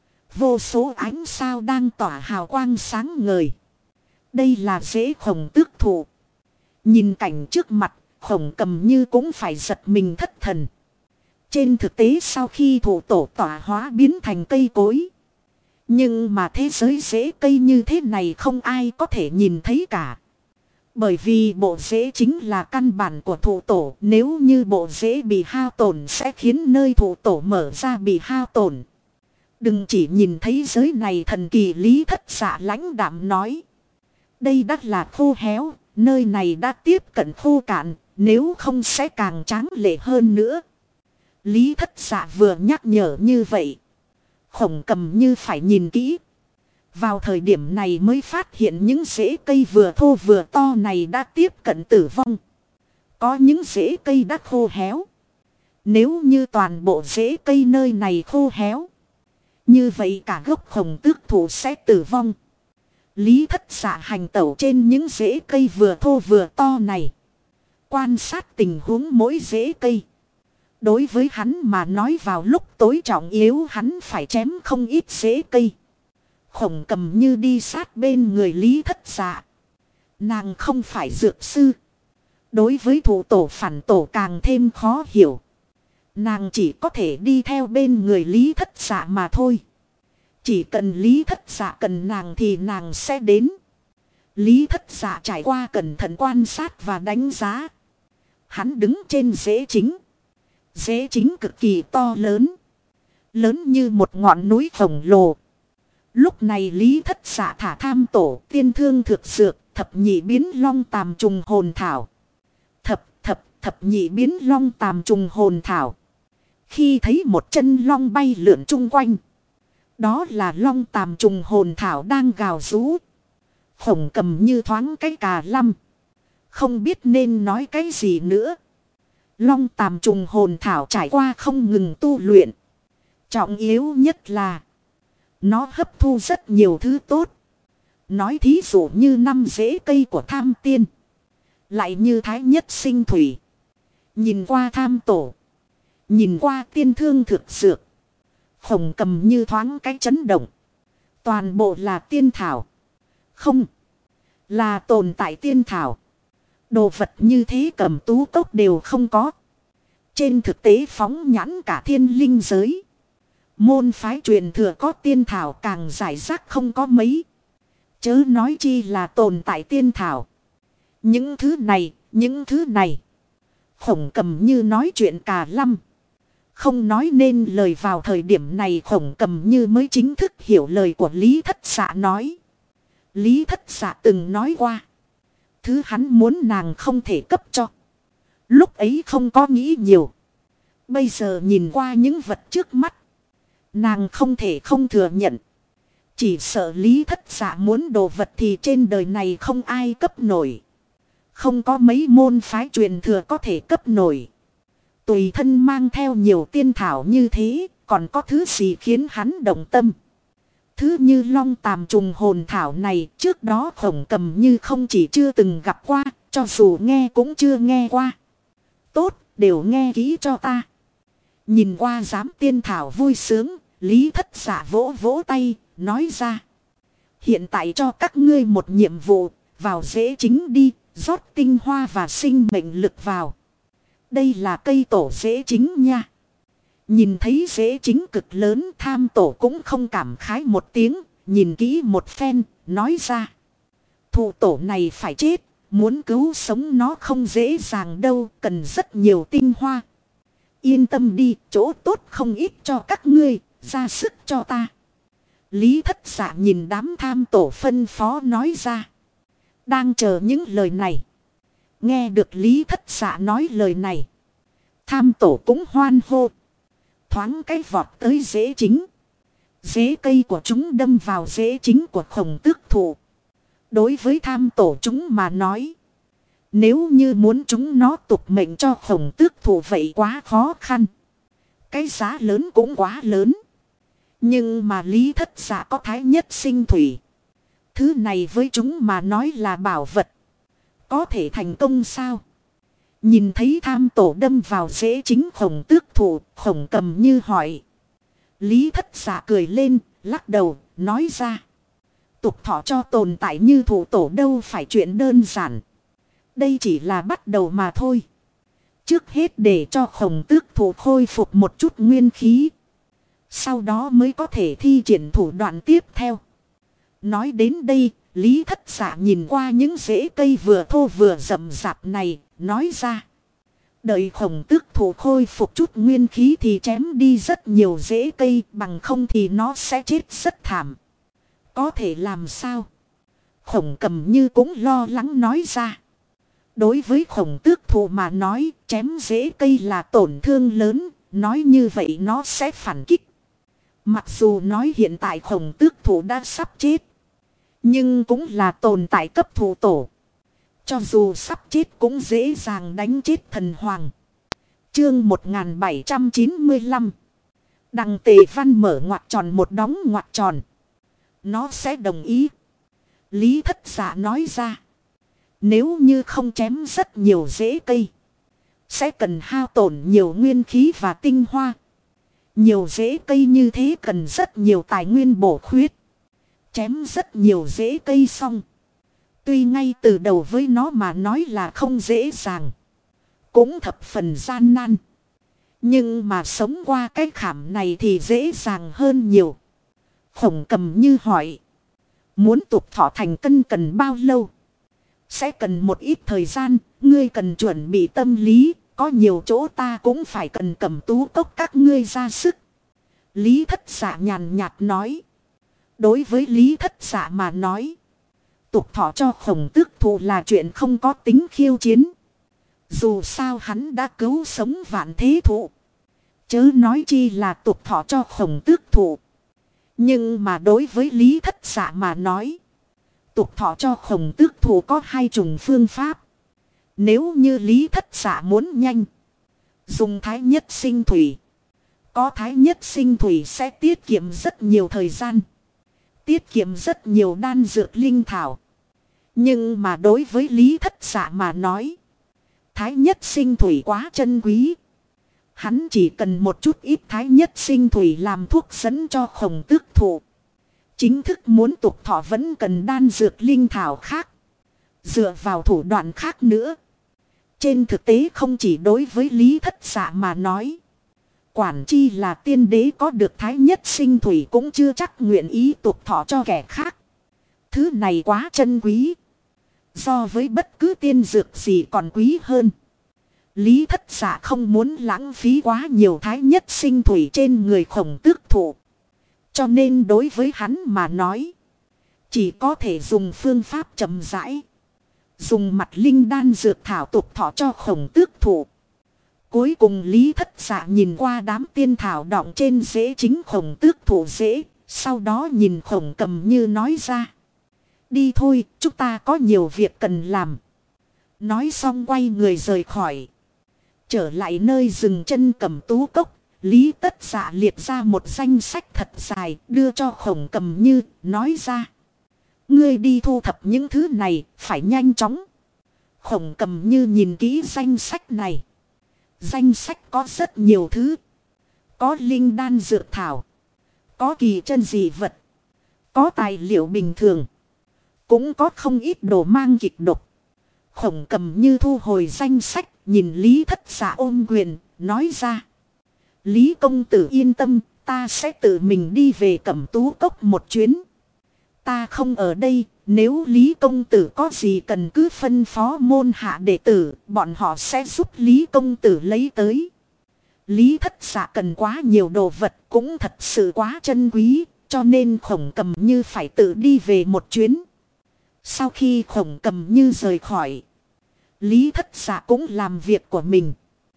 Vô số ánh sao đang tỏa hào quang sáng ngời. Đây là rễ Khổng Tước Thụ. Nhìn cảnh trước mặt, Khổng Cầm Như cũng phải giật mình thất thần. Trên thực tế sau khi thụ tổ tọa hóa biến thành cây cối. Nhưng mà thế giới rễ cây như thế này không ai có thể nhìn thấy cả. Bởi vì bộ rễ chính là căn bản của thụ tổ. Nếu như bộ rễ bị hao tổn sẽ khiến nơi thụ tổ mở ra bị hao tổn. Đừng chỉ nhìn thấy giới này, thần kỳ Lý Thất Dạ lãnh đạm nói. Đây đã là khô héo, nơi này đã tiếp cận khô cạn, nếu không sẽ càng tráng lệ hơn nữa. Lý Thất Dạ vừa nhắc nhở như vậy. Khổng Cầm Như phải nhìn kỹ. Vào thời điểm này mới phát hiện những rễ cây vừa thô vừa to này đã tiếp cận tử vong. Có những rễ cây đã khô héo. Nếu như toàn bộ rễ cây nơi này khô héo, như vậy cả gốc Khổng Tước thụ sẽ tử vong. Lý Thất Dạ hành tẩu trên những rễ cây vừa thô vừa to này. Quan sát tình huống mỗi rễ cây. Đối với hắn mà nói vào lúc tối trọng yếu hắn phải chém không ít rễ cây. Khổng Cầm Như đi sát bên người Lý Thất Dạ. Nàng không phải dược sư. Đối với thụ tổ phản tổ càng thêm khó hiểu. Nàng chỉ có thể đi theo bên người Lý Thất Dạ mà thôi. Chỉ cần Lý Thất Dạ cần nàng thì nàng sẽ đến. Lý Thất Dạ trải qua cẩn thận quan sát và đánh giá. Hắn đứng trên rễ chính. Rễ chính cực kỳ to lớn. Lớn như một ngọn núi khổng lồ. Lúc này Lý Thất Dạ thả tham tổ, tiên thương thực dược, thập nhị biến long tàm trùng hồn thảo. Thập nhị biến long tàm trùng hồn thảo. Khi thấy một chân long bay lượn chung quanh. Đó là long tàm trùng hồn thảo đang gào rú. Khổng Cầm Như thoáng cái cà lăm. Không biết nên nói cái gì nữa. Long tàm trùng hồn thảo trải qua không ngừng tu luyện. Trọng yếu nhất là nó hấp thu rất nhiều thứ tốt. Nói thí dụ như năm rễ cây của tham tiên. Lại như thái nhất sinh thủy. Nhìn qua tham tổ. Nhìn qua tiên thương thực dược. Khổng Cầm Như thoáng cái chấn động. Toàn bộ là tiên thảo. Không. Là tồn tại tiên thảo. Đồ vật như thế Cẩm Tú Cốc đều không có. Trên thực tế phóng nhãn cả thiên linh giới. Môn phái truyền thừa có tiên thảo càng giải rác không có mấy. Chớ nói chi là tồn tại tiên thảo. Những thứ này. Khổng Cầm Như nói chuyện cả lăm. Không nói nên lời vào thời điểm này Khổng Cầm Như mới chính thức hiểu lời của Lý Thất Dạ nói. Lý Thất Dạ từng nói qua. Thứ hắn muốn nàng không thể cấp cho. Lúc ấy không có nghĩ nhiều. Bây giờ nhìn qua những vật trước mắt. Nàng không thể không thừa nhận. Chỉ sợ Lý Thất Dạ muốn đồ vật thì trên đời này không ai cấp nổi. Không có mấy môn phái truyền thừa có thể cấp nổi. Tùy thân mang theo nhiều tiên thảo như thế, còn có thứ gì khiến hắn động tâm. Thứ như long tàm trùng hồn thảo này trước đó Khổng Cầm Như không chỉ chưa từng gặp qua, cho dù nghe cũng chưa nghe qua. Tốt, đều nghe kỹ cho ta. Nhìn qua giám tiên thảo vui sướng, Lý Thất Dạ vỗ vỗ tay, nói ra. Hiện tại cho các ngươi một nhiệm vụ, vào rễ chính đi, rót tinh hoa và sinh mệnh lực vào. Đây là cây tổ rễ chính nha. Nhìn thấy rễ chính cực lớn tham tổ cũng không cảm khái một tiếng, nhìn kỹ một phen, nói ra. Thụ tổ này phải chết, muốn cứu sống nó không dễ dàng đâu, cần rất nhiều tinh hoa. Yên tâm đi, chỗ tốt không ít cho các ngươi, ra sức cho ta. Lý Thất Dạ nhìn đám tham tổ phân phó nói ra. Đang chờ những lời này. Nghe được Lý Thất Dạ nói lời này. Tham tổ cũng hoan hô. Thoáng cái vọt tới rễ chính. Rễ cây của chúng đâm vào rễ chính của Khổng Tước thụ. Đối với tham tổ chúng mà nói. Nếu như muốn chúng nó tục mệnh cho Khổng Tước thụ vậy quá khó khăn. Cái giá lớn cũng quá lớn. Nhưng mà Lý Thất Dạ có thái nhất sinh thủy. Thứ này với chúng mà nói là bảo vật. Có thể thành công sao? Nhìn thấy tham tổ đâm vào rễ chính Khổng Tước thụ, Khổng Cầm Như hỏi. Lý Thất Dạ cười lên, lắc đầu, nói ra. Tục thọ cho tồn tại như thụ tổ đâu phải chuyện đơn giản. Đây chỉ là bắt đầu mà thôi. trước hết để cho khổng tước thủ khôi phục một chút nguyên khí. Sau đó mới có thể thi triển thủ đoạn tiếp theo. Nói đến đây, Lý Thất Dạ nhìn qua những rễ cây vừa thô vừa rậm rạp này, nói ra. Đợi khổng tước thủ khôi phục chút nguyên khí thì chém đi rất nhiều rễ cây, bằng không thì nó sẽ chết rất thảm. Có thể làm sao? Khổng Cầm Như cũng lo lắng nói ra. Đối với khổng tước thủ mà nói, chém rễ cây là tổn thương lớn, nói như vậy nó sẽ phản kích. Mặc dù nói hiện tại khổng tước thủ đã sắp chết, nhưng cũng là tồn tại cấp thủ tổ. Cho dù sắp chết cũng dễ dàng đánh chết thần hoàng. Chương 1795. Đằng Tề Văn mở ngoặc tròn một đóng ngoặc tròn. Nó sẽ đồng ý. Lý Thất Dạ nói ra. Nếu như không chém rất nhiều rễ cây, sẽ cần hao tổn nhiều nguyên khí và tinh hoa. Nhiều rễ cây như thế cần rất nhiều tài nguyên bổ khuyết. Chém rất nhiều rễ cây xong, tuy ngay từ đầu với nó mà nói là không dễ dàng, cũng thập phần gian nan. Nhưng mà sống qua cái khảm này thì dễ dàng hơn nhiều. Khổng Cầm Như hỏi. Muốn tục thọ thành cân cần bao lâu? Sẽ cần một ít thời gian, ngươi cần chuẩn bị tâm lý, có nhiều chỗ ta cũng phải cần Cẩm Tú cốc các ngươi ra sức. Lý Thất Dạ nhàn nhạt nói. Đối với Lý Thất Dạ mà nói, tục thọ cho khổng tước thủ là chuyện không có tính khiêu chiến. Dù sao hắn đã cứu sống vạn thế thụ, chớ nói chi là tục thọ cho khổng tước thủ. Nhưng mà đối với Lý Thất Dạ mà nói, tục thọ cho khổng tước thủ có hai chủng phương pháp. Nếu như Lý Thất Dạ muốn nhanh, dùng thái nhất sinh thủy. Có thái nhất sinh thủy sẽ tiết kiệm rất nhiều thời gian, tiết kiệm rất nhiều đan dược linh thảo. Nhưng mà đối với Lý Thất Dạ mà nói, thái nhất sinh thủy quá chân quý. Hắn chỉ cần một chút ít thái nhất sinh thủy làm thuốc dẫn cho khổng tước thủ. Chính thức muốn tục thọ vẫn cần đan dược linh thảo khác, dựa vào thủ đoạn khác nữa. Trên thực tế không chỉ đối với Lý Thất Dạ mà nói, quản chi là tiên đế có được thái nhất sinh thủy cũng chưa chắc nguyện ý tục thọ cho kẻ khác. Thứ này quá chân quý, so với bất cứ tiên dược gì còn quý hơn. Lý Thất Dạ không muốn lãng phí quá nhiều thái nhất sinh thủy trên người khổng tước thủ. Cho nên đối với hắn mà nói, chỉ có thể dùng phương pháp chậm rãi, dùng mặt linh đan dược thảo tục thọ cho khổng tước thủ. Cuối cùng Lý Thất Dạ nhìn qua đám tiên thảo đọng trên rễ chính khổng tước thủ rễ, sau đó nhìn Khổng Cầm Như nói ra. Đi thôi, chúng ta có nhiều việc cần làm. Nói xong quay người rời khỏi. Trở lại nơi dừng chân Cẩm Tú cốc, Lý Tất Dạ liệt ra một danh sách thật dài đưa cho Khổng Cầm Như, nói ra. Ngươi đi thu thập những thứ này, phải nhanh chóng. Khổng Cầm Như nhìn kỹ danh sách này. Danh sách có rất nhiều thứ. Có linh đan dược thảo, có kỳ chân dị vật, có tài liệu bình thường, cũng có không ít đồ mang kịch độc. Khổng Cầm Như thu hồi danh sách, nhìn Lý Thất Dạ ôm quyền, nói ra. Lý công tử yên tâm, ta sẽ tự mình đi về Cẩm Tú cốc một chuyến. Ta không ở đây, nếu Lý công tử có gì cần cứ phân phó môn hạ đệ tử, bọn họ sẽ giúp Lý công tử lấy tới. Lý Thất Dạ cần quá nhiều đồ vật cũng thật sự quá chân quý, cho nên Khổng Cầm Như phải tự đi về một chuyến. Sau khi Khổng Cầm Như rời khỏi, Lý Thất Dạ cũng làm việc của mình.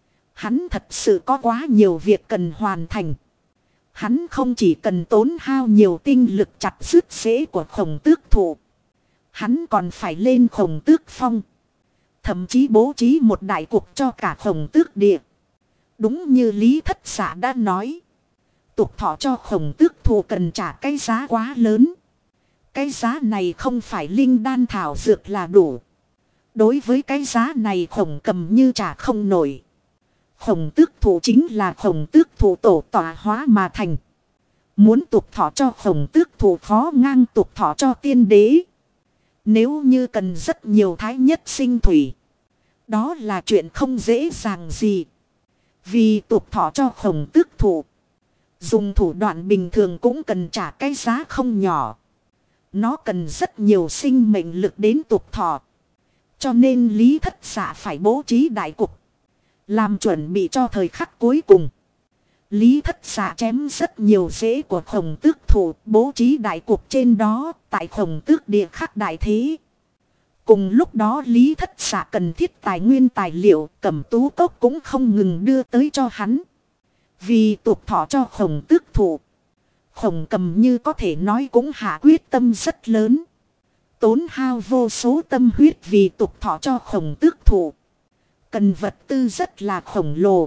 Hắn thật sự có quá nhiều việc cần hoàn thành. Hắn không chỉ cần tốn hao nhiều tinh lực chặt dứt rễ của khổng tước thụ. Hắn còn phải lên khổng tước phong. Thậm chí bố trí một đại cục cho cả khổng tước địa. Đúng như Lý Thất Dạ đã nói. Tục thọ cho khổng tước thụ cần trả cái giá quá lớn. Cái giá này không phải linh đan thảo dược là đủ. Đối với cái giá này Khổng Cầm Như trả không nổi. Khổng tước thủ chính là khổng tước thủ tổ tọa hóa mà thành. Muốn tục thọ cho khổng tước thủ khó ngang tục thọ cho tiên đế. Nếu như cần rất nhiều thái nhất sinh thủy, Đó là chuyện không dễ dàng gì. Vì tục thọ cho Khổng Tước Thụ, dùng thủ đoạn bình thường cũng cần trả cái giá không nhỏ. Nó cần rất nhiều sinh mệnh lực đến tục thọ. Cho nên Lý Thất Dạ phải bố trí đại cục, làm chuẩn bị cho thời khắc cuối cùng. Lý Thất Dạ chém rất nhiều rễ của Khổng Tước Thụ, bố trí đại cục trên đó, tại Khổng Tước địa khắc đại thế. Cùng lúc đó Lý Thất Dạ cần thiết tài nguyên tài liệu, Cẩm Tú Cốc cũng không ngừng đưa tới cho hắn. Vì tục thọ cho Khổng Tước Thụ, Khổng Cầm Như có thể nói cũng hạ quyết tâm rất lớn. Tốn hao vô số tâm huyết vì tục thọ cho Khổng Tước Thụ. Cần vật tư rất là khổng lồ.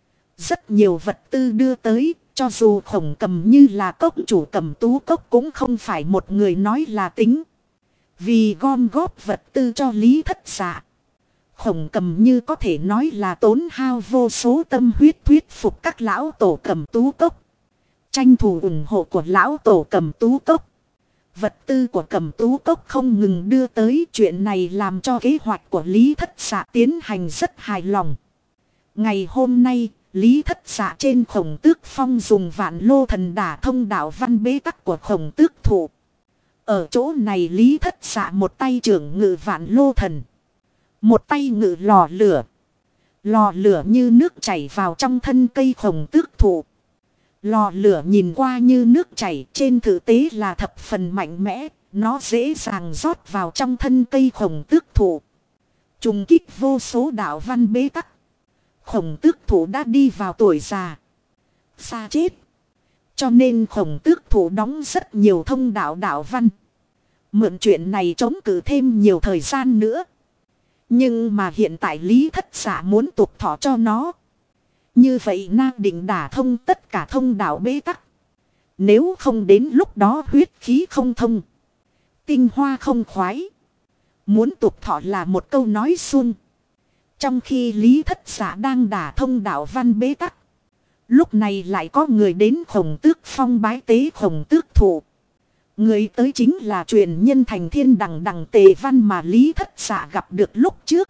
Rất nhiều vật tư đưa tới, cho dù Khổng Cầm Như là cốc chủ Cẩm Tú Cốc cũng không phải một người nói là tính. Vì gom góp vật tư cho Lý Thất Dạ, Khổng Cầm Như có thể nói là tốn hao vô số tâm huyết thuyết phục các lão tổ Cẩm Tú Cốc, tranh thủ ủng hộ của lão tổ Cẩm Tú Cốc. Vật tư của Cẩm Tú Cốc không ngừng đưa tới, chuyện này làm cho kế hoạch của Lý Thất Dạ tiến hành rất hài lòng. Ngày hôm nay, Lý Thất Dạ trên Khổng Tước Phong dùng vạn lô thần đả thông đạo văn bế tắc của Khổng Tước Thụ. Ở chỗ này Lý Thất Dạ một tay trưởng ngự vạn lô thần, một tay ngự lò lửa. Lò lửa như nước chảy vào trong thân cây Khổng Tước Thụ. Lò lửa nhìn qua như nước chảy, trên thực tế là thập phần mạnh mẽ, nó dễ dàng rót vào trong thân cây Khổng Tước Thụ, trùng kích vô số đạo văn bế tắc. Khổng Tước Thụ đã đi vào tuổi già, xa chết. Cho nên Khổng Tước Thụ đóng rất nhiều thông đạo đạo văn. Mượn chuyện này chống cự thêm nhiều thời gian nữa. Nhưng mà hiện tại Lý Thất Dạ muốn tục thọ cho nó. Như vậy na định đả thông tất cả thông đạo bế tắc. Nếu không đến lúc đó huyết khí không thông, tinh hoa không khoái. Muốn tục thọ là một câu nói suông. Trong khi Lý Thất Dạ đang đả thông đạo văn bế tắc, lúc này lại có người đến Khổng Tước Phong bái tế Khổng Tước Thụ. Người tới chính là truyền nhân Thành Thiên Đằng Đằng Tề Văn mà Lý Thất Dạ gặp được lúc trước.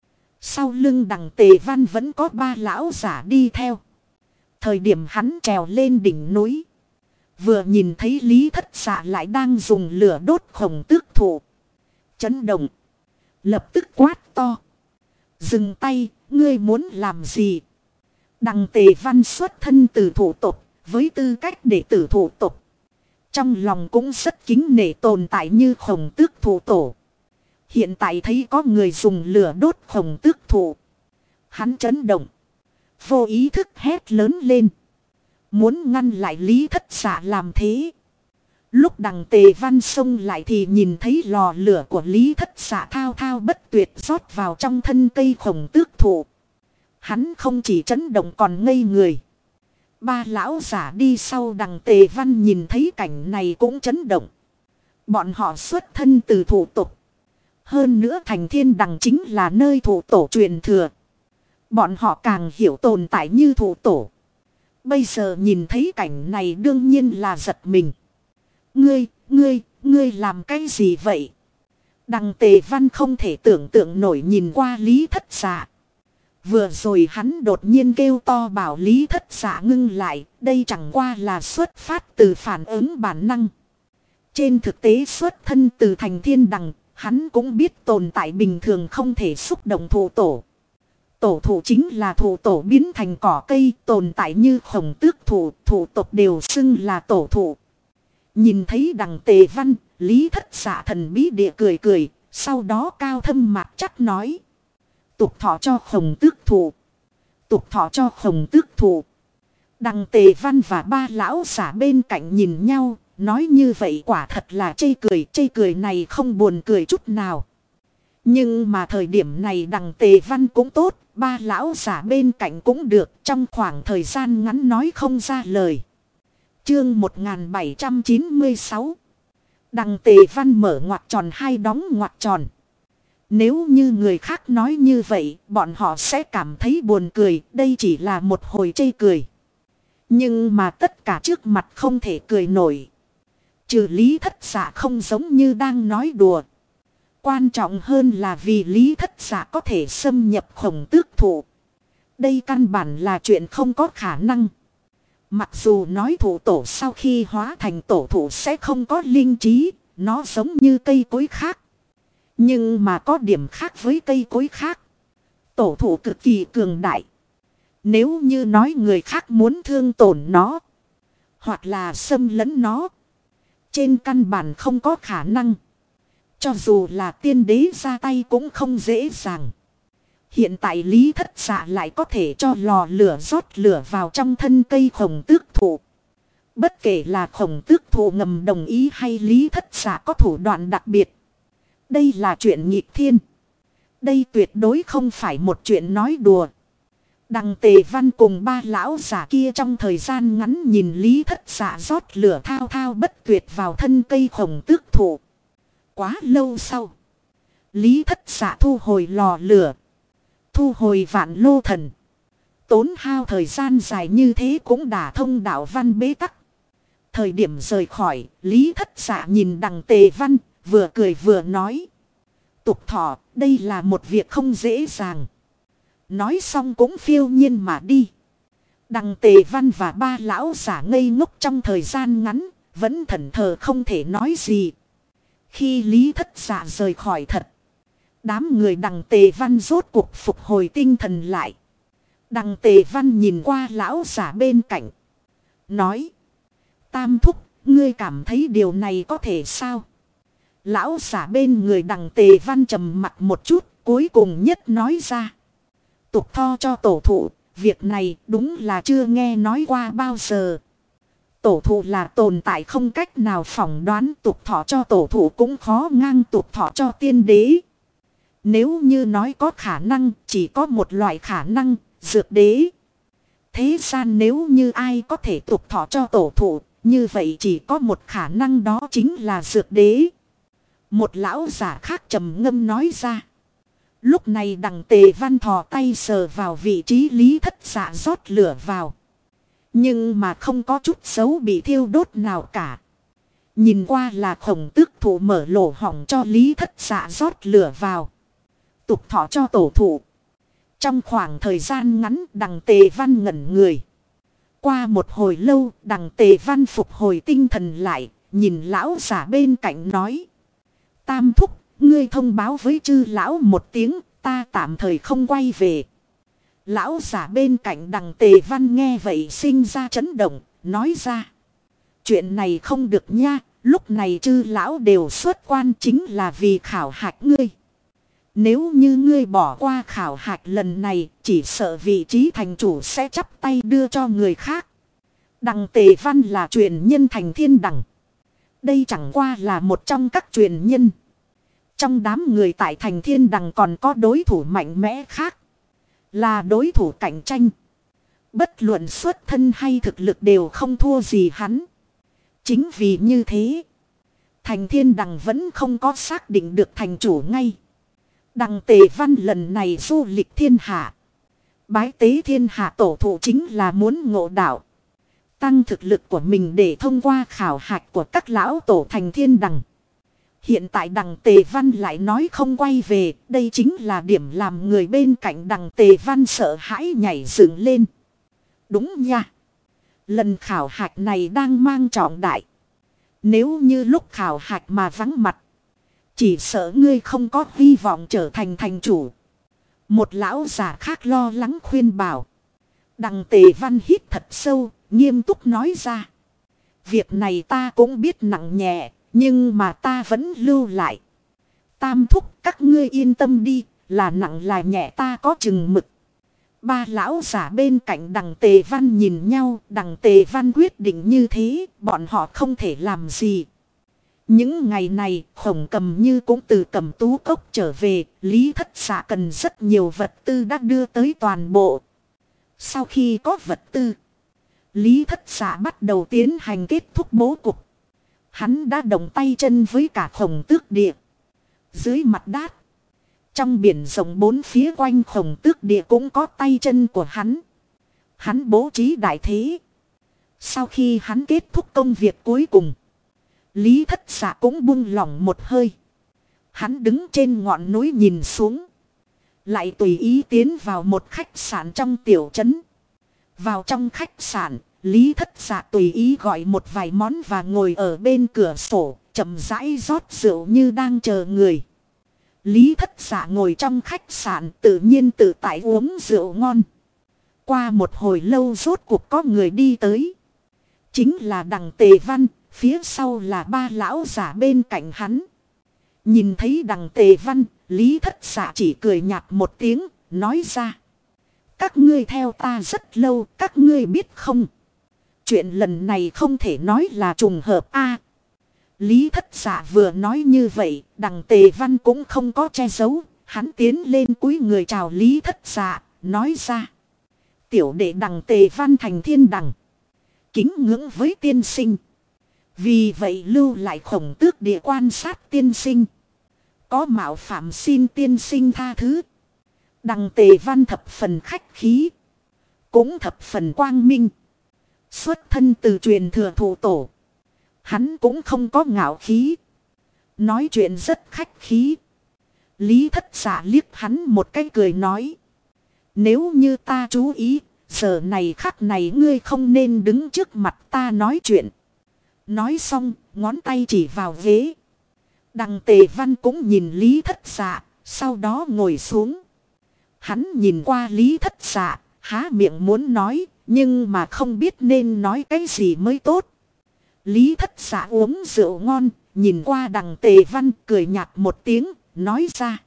Sau lưng Đằng Tề Văn vẫn có 3 lão giả đi theo. Thời điểm hắn trèo lên đỉnh núi, vừa nhìn thấy Lý Thất Dạ lại đang dùng lửa đốt Khổng Tước Thụ, chấn động, lập tức quát to: dừng tay, ngươi muốn làm gì? Đằng Tề Văn xuất thân từ thủ tộc, với tư cách đệ tử thủ tộc, trong lòng cũng rất kính nể tồn tại như Khổng Tước Thụ tổ. Hiện tại thấy có người dùng lửa đốt Khổng Tước Thụ, hắn chấn động, vô ý thức hét lớn lên, muốn ngăn lại Lý Thất Dạ làm thế. Lúc Đằng Tề Văn xông lại thì nhìn thấy lò lửa của Lý Thất Dạ thao thao bất tuyệt rót vào trong thân cây Khổng Tước Thụ. Hắn không chỉ chấn động còn ngây người. 3 lão giả đi sau Đằng Tề Văn nhìn thấy cảnh này cũng chấn động. Bọn họ xuất thân từ thủ tộc. Hơn nữa Thành Thiên Đằng chính là nơi thủ tổ truyền thừa. Bọn họ càng hiểu tồn tại như thủ tổ. Bây giờ nhìn thấy cảnh này đương nhiên là giật mình. Ngươi làm cái gì vậy? Đằng Tề Văn không thể tưởng tượng nổi nhìn qua Lý Thất Dạ. Vừa rồi hắn đột nhiên kêu to bảo Lý Thất Dạ ngưng lại, đây chẳng qua là xuất phát từ phản ứng bản năng. Trên thực tế xuất thân từ Thành Thiên Đằng, hắn cũng biết tồn tại bình thường không thể xúc động thủ tổ. Tổ thụ chính là thủ tổ biến thành cỏ cây, tồn tại như Khổng Tước Thụ, thủ tộc đều xưng là tổ thụ. Nhìn thấy Đằng Tề Văn, Lý Thất Dạ thần bí địa cười cười, sau đó cao thâm mạc chắc nói: tục thọ cho Khổng Tước Thụ, tục thọ cho Khổng Tước Thụ. Đằng Tề Văn và 3 lão giả bên cạnh nhìn nhau, nói như vậy quả thật là chê cười này không buồn cười chút nào. Nhưng mà thời điểm này Đằng Tề Văn cũng tốt, 3 lão giả bên cạnh cũng được, trong khoảng thời gian ngắn nói không ra lời. Chương 1796. Đằng Tề Văn mở ngoặc tròn hai đóng ngoặc tròn. Nếu như người khác nói như vậy, bọn họ sẽ cảm thấy buồn cười, đây chỉ là một hồi chê cười. Nhưng mà tất cả trước mặt không thể cười nổi. Trừ Lý Thất Dạ không giống như đang nói đùa. Quan trọng hơn là vì Lý Thất Dạ có thể xâm nhập Khổng Tước Thụ. Đây căn bản là chuyện không có khả năng. Mặc dù nói thụ tổ sau khi hóa thành tổ thụ sẽ không có linh trí, nó giống như cây cối khác. Nhưng mà có điểm khác với cây cối khác. Tổ thụ cực kỳ cường đại. Nếu như nói người khác muốn thương tổn nó, hoặc là xâm lấn nó, trên căn bản không có khả năng. Cho dù là tiên đế ra tay cũng không dễ dàng. Hiện tại Lý Thất Dạ lại có thể cho lò lửa rót lửa vào trong thân cây Khổng Tước Thụ. Bất kể là Khổng Tước Thụ ngầm đồng ý hay Lý Thất Dạ có thủ đoạn đặc biệt. Đây là chuyện nghịch thiên. Đây tuyệt đối không phải một chuyện nói đùa. Đằng Tề Văn cùng ba lão giả kia trong thời gian ngắn nhìn Lý Thất Dạ rót lửa thao thao bất tuyệt vào thân cây Khổng Tước Thụ. Quá lâu sau, Lý Thất Dạ thu hồi lò lửa, thu hồi Vạn Lô Thần. Tốn hao thời gian dài như thế cũng đả thông đạo văn bế tắc. Thời điểm rời khỏi, Lý Thất Dạ nhìn đằng Tề Văn, vừa cười vừa nói. Tục thọ, đây là một việc không dễ dàng. Nói xong cũng phiêu nhiên mà đi. Đằng Tề Văn và ba lão giả ngây ngốc trong thời gian ngắn, vẫn thẫn thờ không thể nói gì. Khi Lý Thất Dạ rời khỏi thật, đám người đằng Tề Văn rốt cuộc phục hồi tinh thần lại. Đằng Tề Văn nhìn qua lão giả bên cạnh, nói. Tam thúc, ngươi cảm thấy điều này có thể sao? Lão giả bên người đằng Tề Văn trầm mặc một chút, cuối cùng nhất nói ra. Tục tho cho tổ thụ, việc này đúng là chưa nghe nói qua bao giờ. Tổ thụ là tồn tại không cách nào phỏng đoán, tục thọ cho tổ thụ cũng khó ngang tục thọ cho tiên đế. Nếu như nói có khả năng, chỉ có một loại khả năng, dược đế. Thế gian nếu như ai có thể tục thọ cho tổ thụ, như vậy chỉ có một khả năng, đó chính là dược đế. Một lão giả khác trầm ngâm nói ra. Lúc này đằng Tề Văn thò tay sờ vào vị trí Lý Thất Dạ rót lửa vào. Nhưng mà không có chút xấu bị thiêu đốt nào cả. Nhìn qua là Khổng Tước Thụ mở lỗ hổng cho Lý Thất Dạ rót lửa vào. Tục thọ cho tổ thụ. Trong khoảng thời gian ngắn đằng Tề Văn ngẩn người. Qua một hồi lâu đằng Tề Văn phục hồi tinh thần lại, nhìn lão giả bên cạnh nói. Tam thúc, ngươi thông báo với chư lão một tiếng, ta tạm thời không quay về. Lão giả bên cạnh đằng Tề Văn nghe vậy sinh ra chấn động, nói ra. Chuyện này không được nha, lúc này chư lão đều xuất quan chính là vì khảo hạch ngươi. Nếu như ngươi bỏ qua khảo hạch lần này, chỉ sợ vị trí thành chủ sẽ chắp tay đưa cho người khác. Đằng Tề Văn là truyền nhân Thành Thiên Đằng. Đây chẳng qua là một trong các truyền nhân. Trong đám người tại Thành Thiên Đằng còn có đối thủ mạnh mẽ khác. Là đối thủ cạnh tranh. Bất luận xuất thân hay thực lực đều không thua gì hắn. Chính vì như thế, Thành Thiên Đằng vẫn không có xác định được thành chủ ngay. Đằng Tề Văn lần này du lịch thiên hạ, bái tế thiên hạ tổ thụ chính là muốn ngộ đạo, tăng thực lực của mình để thông qua khảo hạch của các lão tổ Thành Thiên Đằng. Hiện tại đằng Tề Văn lại nói không quay về, đây chính là điểm làm người bên cạnh đằng Tề Văn sợ hãi nhảy dựng lên. Đúng nha. Lần khảo hạch này đang mang trọng đại. Nếu như lúc khảo hạch mà vắng mặt, chỉ sợ ngươi không có hy vọng trở thành thành chủ. Một lão già khác lo lắng khuyên bảo. Đằng Tề Văn hít thật sâu, nghiêm túc nói ra. Việc này ta cũng biết nặng nhẹ, nhưng mà ta vẫn lưu lại. Tam thúc, các ngươi yên tâm đi, là nặng là nhẹ ta có chừng mực. Ba lão giả bên cạnh đằng Tề Văn nhìn nhau, đằng Tề Văn quyết định như thế, bọn họ không thể làm gì. Những ngày này, Khổng Cầm Như cũng từ Cẩm Tú Cốc trở về, Lý Thất Dạ cần rất nhiều vật tư đã đưa tới toàn bộ. Sau khi có vật tư, Lý Thất Dạ bắt đầu tiến hành kết thúc bố cục. Hắn đã động tay chân với cả Khổng Tước Địa. Dưới mặt đát, trong biển rộng bốn phía quanh Khổng Tước Địa cũng có tay chân của hắn. Hắn bố trí đại thế. Sau khi hắn kết thúc công việc cuối cùng, Lý Thất Dạ cũng buông lỏng một hơi. Hắn đứng trên ngọn núi nhìn xuống. Lại tùy ý tiến vào một khách sạn trong tiểu trấn. Vào trong khách sạn, Lý Thất Dạ tùy ý gọi một vài món và ngồi ở bên cửa sổ, chậm rãi rót rượu như đang chờ người. Lý Thất Dạ ngồi trong khách sạn tự nhiên tự tại uống rượu ngon. Qua một hồi lâu rốt cuộc có người đi tới. Chính là Đằng Tề Văn, phía sau là ba lão giả bên cạnh hắn. Nhìn thấy Đằng Tề Văn, Lý Thất Dạ chỉ cười nhạt một tiếng, nói ra. Các ngươi theo ta rất lâu, các ngươi biết không? Chuyện lần này không thể nói là trùng hợp a. Lý Thất Dạ vừa nói như vậy, Đằng Tề Văn cũng không có che giấu. Hắn tiến lên cúi người chào Lý Thất Dạ, nói ra. Tiểu đệ Đằng Tề Văn thành thiên đằng. Kính ngưỡng với tiên sinh. Vì vậy lưu lại Khổng Tước địa quan sát tiên sinh. Có mạo phạm xin tiên sinh tha thứ. Đằng Tề Văn thập phần khách khí. Cũng thập phần quang minh. Xuất thân từ truyền thừa thụ tổ. Hắn cũng không có ngạo khí. Nói chuyện rất khách khí. Lý Thất Dạ liếc hắn một cái cười nói. Nếu như ta chú ý, giờ này khắc này ngươi không nên đứng trước mặt ta nói chuyện. Nói xong, ngón tay chỉ vào ghế. Đằng Tề Văn cũng nhìn Lý Thất Dạ, sau đó ngồi xuống. Hắn nhìn qua Lý Thất Dạ, há miệng muốn nói, nhưng mà không biết nên nói cái gì mới tốt. Lý Thất Dạ uống rượu ngon, nhìn qua Đằng Tề Văn cười nhạt một tiếng, nói ra.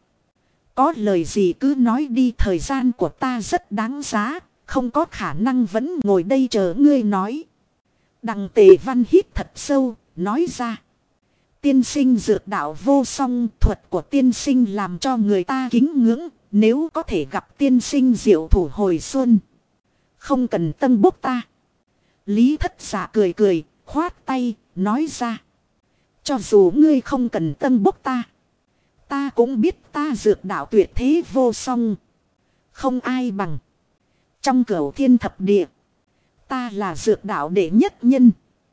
Có lời gì cứ nói đi, thời gian của ta rất đáng giá, không có khả năng vẫn ngồi đây chờ ngươi nói. Đằng Tề Văn hít thật sâu, nói ra. Tiên sinh dược đạo vô song, thuật của tiên sinh làm cho người ta kính ngưỡng, nếu có thể gặp tiên sinh diệu thủ hồi xuân. Không cần tân bốc ta. Lý Thất Dạ cười cười, khoát tay, nói ra. Cho dù ngươi không cần tân bốc ta. Ta cũng biết ta dược đạo tuyệt thế vô song. Không ai bằng. Trong cửu thiên thập địa. Ta là dược đạo đệ nhất nhân.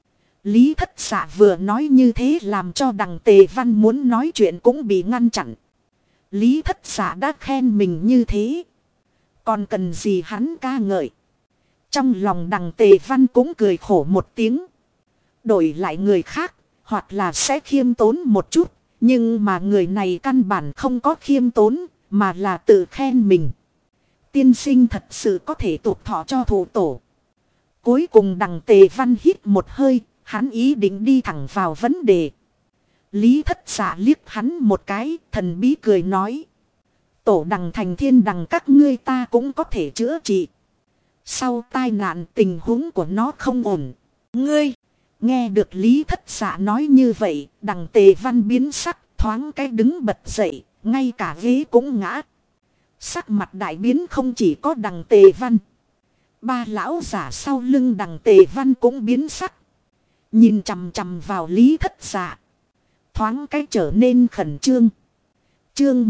Lý Thất Dạ vừa nói như thế làm cho Đằng Tề Văn muốn nói chuyện cũng bị ngăn chặn. Lý Thất Dạ đã khen mình như thế. Còn cần gì hắn ca ngợi. Trong lòng Đằng Tề Văn cũng cười khổ một tiếng. Đổi lại người khác, hoặc là sẽ khiêm tốn một chút. Nhưng mà người này căn bản không có khiêm tốn, mà là tự khen mình. Tiên sinh thật sự có thể tục thọ cho thụ tổ. Cuối cùng Đằng Tề Văn hít một hơi, hắn ý định đi thẳng vào vấn đề. Lý Thất Dạ liếc hắn một cái, thần bí cười nói. Tổ Đằng thành thiên đằng các ngươi ta cũng có thể chữa trị. Sau tai nạn tình huống của nó không ổn. Ngươi, nghe được Lý Thất Dạ nói như vậy, Đằng Tề Văn biến sắc, thoáng cái đứng bật dậy, ngay cả ghế cũng ngã. Sắc mặt đại biến không chỉ có Đằng Tề Văn. Ba lão giả sau lưng Đằng Tề Văn cũng biến sắc. Nhìn chằm chằm vào Lý Thất Dạ. Thoáng cái trở nên khẩn trương. Chương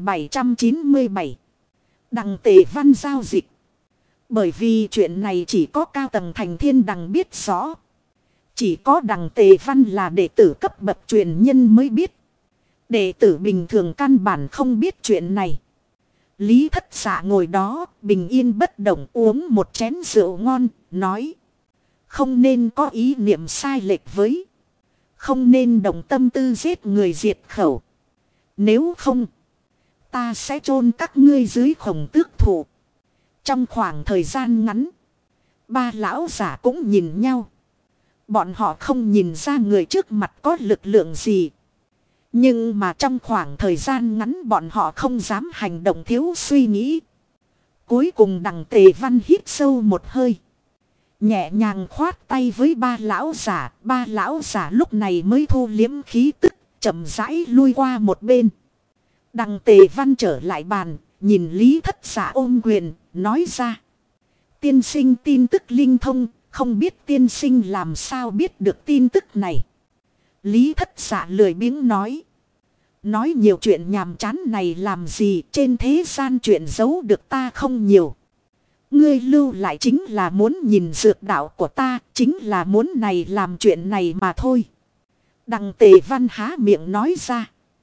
1797. Đằng Tề Văn giao dịch. Bởi vì chuyện này chỉ có cao tầng thành thiên đằng biết rõ. Chỉ có Đằng Tề Văn là đệ tử cấp bậc truyền nhân mới biết. Đệ tử bình thường căn bản không biết chuyện này. Lý Thất Dạ ngồi đó, bình yên bất động uống một chén rượu ngon, nói. Không nên có ý niệm sai lệch với. Không nên động tâm tư giết người diệt khẩu. Nếu không, ta sẽ chôn các ngươi dưới Khổng Tước thụ. Trong khoảng thời gian ngắn, ba lão giả cũng nhìn nhau. Bọn họ không nhìn ra người trước mặt có lực lượng gì. Nhưng mà trong khoảng thời gian ngắn bọn họ không dám hành động thiếu suy nghĩ. Cuối cùng Đằng Tề Văn hít sâu một hơi. Nhẹ nhàng khoát tay với ba lão giả lúc này mới thu liếm khí tức, chậm rãi lui qua một bên. Đằng Tề Văn trở lại bàn, nhìn Lý Thất Dạ ôm quyền, nói ra. Tiên sinh tin tức linh thông, không biết tiên sinh làm sao biết được tin tức này. Lý Thất Dạ lười biếng nói. Nói nhiều chuyện nhàm chán này làm gì, trên thế gian chuyện giấu được ta không nhiều. Ngươi lưu lại chính là muốn nhìn dược đạo của ta, chính là muốn này làm chuyện này mà thôi. Đằng Tề Văn há miệng nói ra.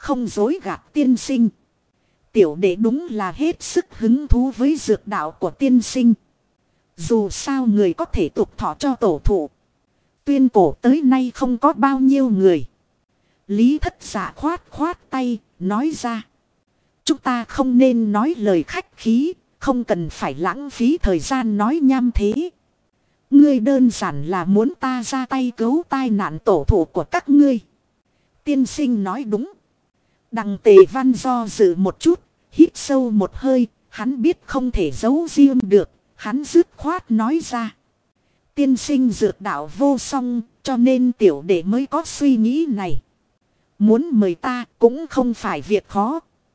Không dối gạt tiên sinh. Tiểu đệ đúng là hết sức hứng thú với dược đạo của tiên sinh. Dù sao người có thể tục thọ cho tổ thụ. Tuyên cổ tới nay không có bao nhiêu người. Lý Thất Dạ khoát khoát tay, nói ra. Chúng ta không nên nói lời khách khí, không cần phải lãng phí thời gian nói nham thế. Ngươi đơn giản là muốn ta ra tay cứu tai nạn tổ thụ của các ngươi. Tiên sinh nói đúng. Đằng Tề Văn do dự một chút, hít sâu một hơi, hắn biết không thể giấu riêng được, hắn dứt khoát nói ra. Tiên sinh dược đạo vô song, cho nên tiểu đệ mới có suy nghĩ này. Muốn mời ta cũng không phải việc khó.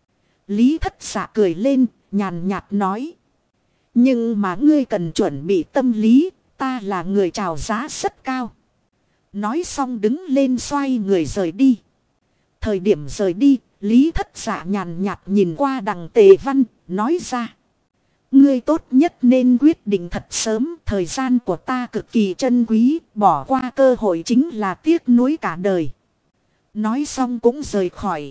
Lý Thất Dạ cười lên, nhàn nhạt nói. Nhưng mà ngươi cần chuẩn bị tâm lý, ta là người chào giá rất cao. Nói xong đứng lên xoay người rời đi. Thời điểm rời đi, Lý Thất Dạ nhàn nhạt nhìn qua đằng Tề Văn, nói ra. Ngươi tốt nhất nên quyết định thật sớm, thời gian của ta cực kỳ trân quý, bỏ qua cơ hội chính là tiếc nuối cả đời. Nói xong cũng rời khỏi.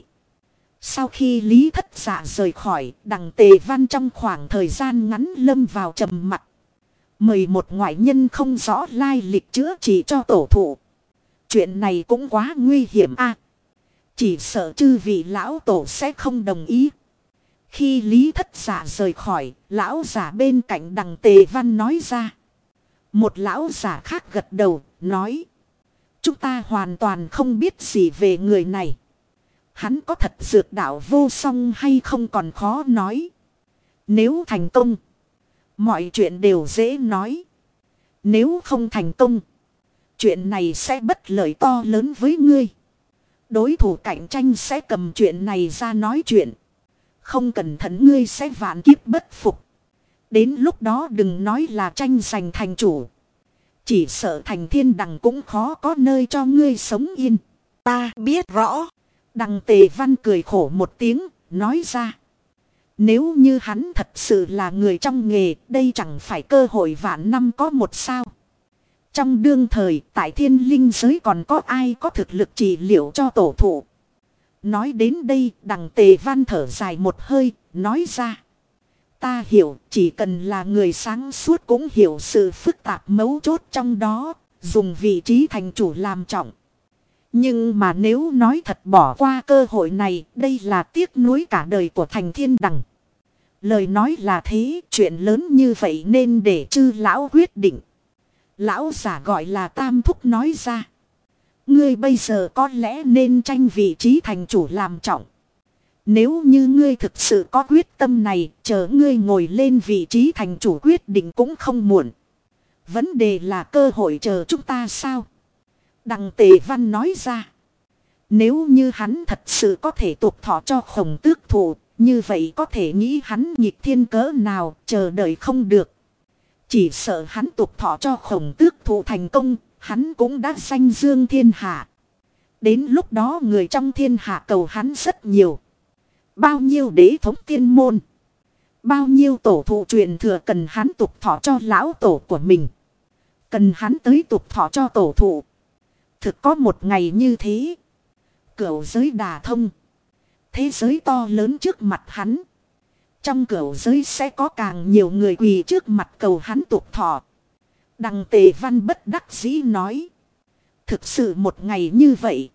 Sau khi Lý Thất Dạ rời khỏi, đằng Tề Văn trong khoảng thời gian ngắn lâm vào trầm mặc. Mời một ngoại nhân không rõ lai lịch chữa trị cho tổ thụ. Chuyện này cũng quá nguy hiểm a. Chỉ sợ chư vị lão tổ sẽ không đồng ý. Khi Lý Thất Dạ rời khỏi, lão giả bên cạnh đằng Tề Văn nói ra. Một lão giả khác gật đầu, nói. Chúng ta hoàn toàn không biết gì về người này. Hắn có thật dược đạo vô song hay không còn khó nói. Nếu thành công, mọi chuyện đều dễ nói. Nếu không thành công, chuyện này sẽ bất lợi to lớn với ngươi. Đối thủ cạnh tranh sẽ cầm chuyện này ra nói chuyện. Không cẩn thận ngươi sẽ vạn kiếp bất phục. Đến lúc đó đừng nói là tranh giành thành chủ. Chỉ sợ thành thiên đằng cũng khó có nơi cho ngươi sống yên. Ta biết rõ. Đằng Tề Văn cười khổ một tiếng, nói ra. Nếu như hắn thật sự là người trong nghề, đây chẳng phải cơ hội vạn năm có một sao. Trong đương thời, tại thiên linh giới còn có ai có thực lực trị liệu cho tổ thụ. Nói đến đây, đằng Tề Văn thở dài một hơi, nói ra. Ta hiểu, chỉ cần là người sáng suốt cũng hiểu sự phức tạp mấu chốt trong đó, dùng vị trí thành chủ làm trọng. Nhưng mà nếu nói thật bỏ qua cơ hội này, đây là tiếc nuối cả đời của thành thiên đằng. Lời nói là thế, chuyện lớn như vậy nên để chư lão quyết định. Lão giả gọi là Tam Thúc nói ra. Ngươi bây giờ có lẽ nên tranh vị trí thành chủ làm trọng. Nếu như ngươi thực sự có quyết tâm này, chờ ngươi ngồi lên vị trí thành chủ quyết định cũng không muộn. Vấn đề là cơ hội chờ chúng ta sao? Đằng Tề Văn nói ra. Nếu như hắn thật sự có thể tục thọ cho Khổng Tước thụ, như vậy có thể nghĩ hắn nghịch thiên cỡ nào, chờ đợi không được. Chỉ sợ hắn tục thọ cho Khổng Tước thụ thành công, hắn cũng đã danh dương thiên hạ. Đến lúc đó người trong thiên hạ cầu hắn rất nhiều. Bao nhiêu đế thống tiên môn, bao nhiêu tổ thụ truyền thừa cần hắn tục thọ cho lão tổ của mình. Cần hắn tới tục thọ cho tổ thụ. Thực có một ngày như thế. Cửu giới đả thông. Thế giới to lớn trước mặt hắn. Trong cửu giới sẽ có càng nhiều người quỳ trước mặt cầu hắn tục thọ. Đằng Tề Văn bất đắc dĩ nói. Thực sự một ngày như vậy.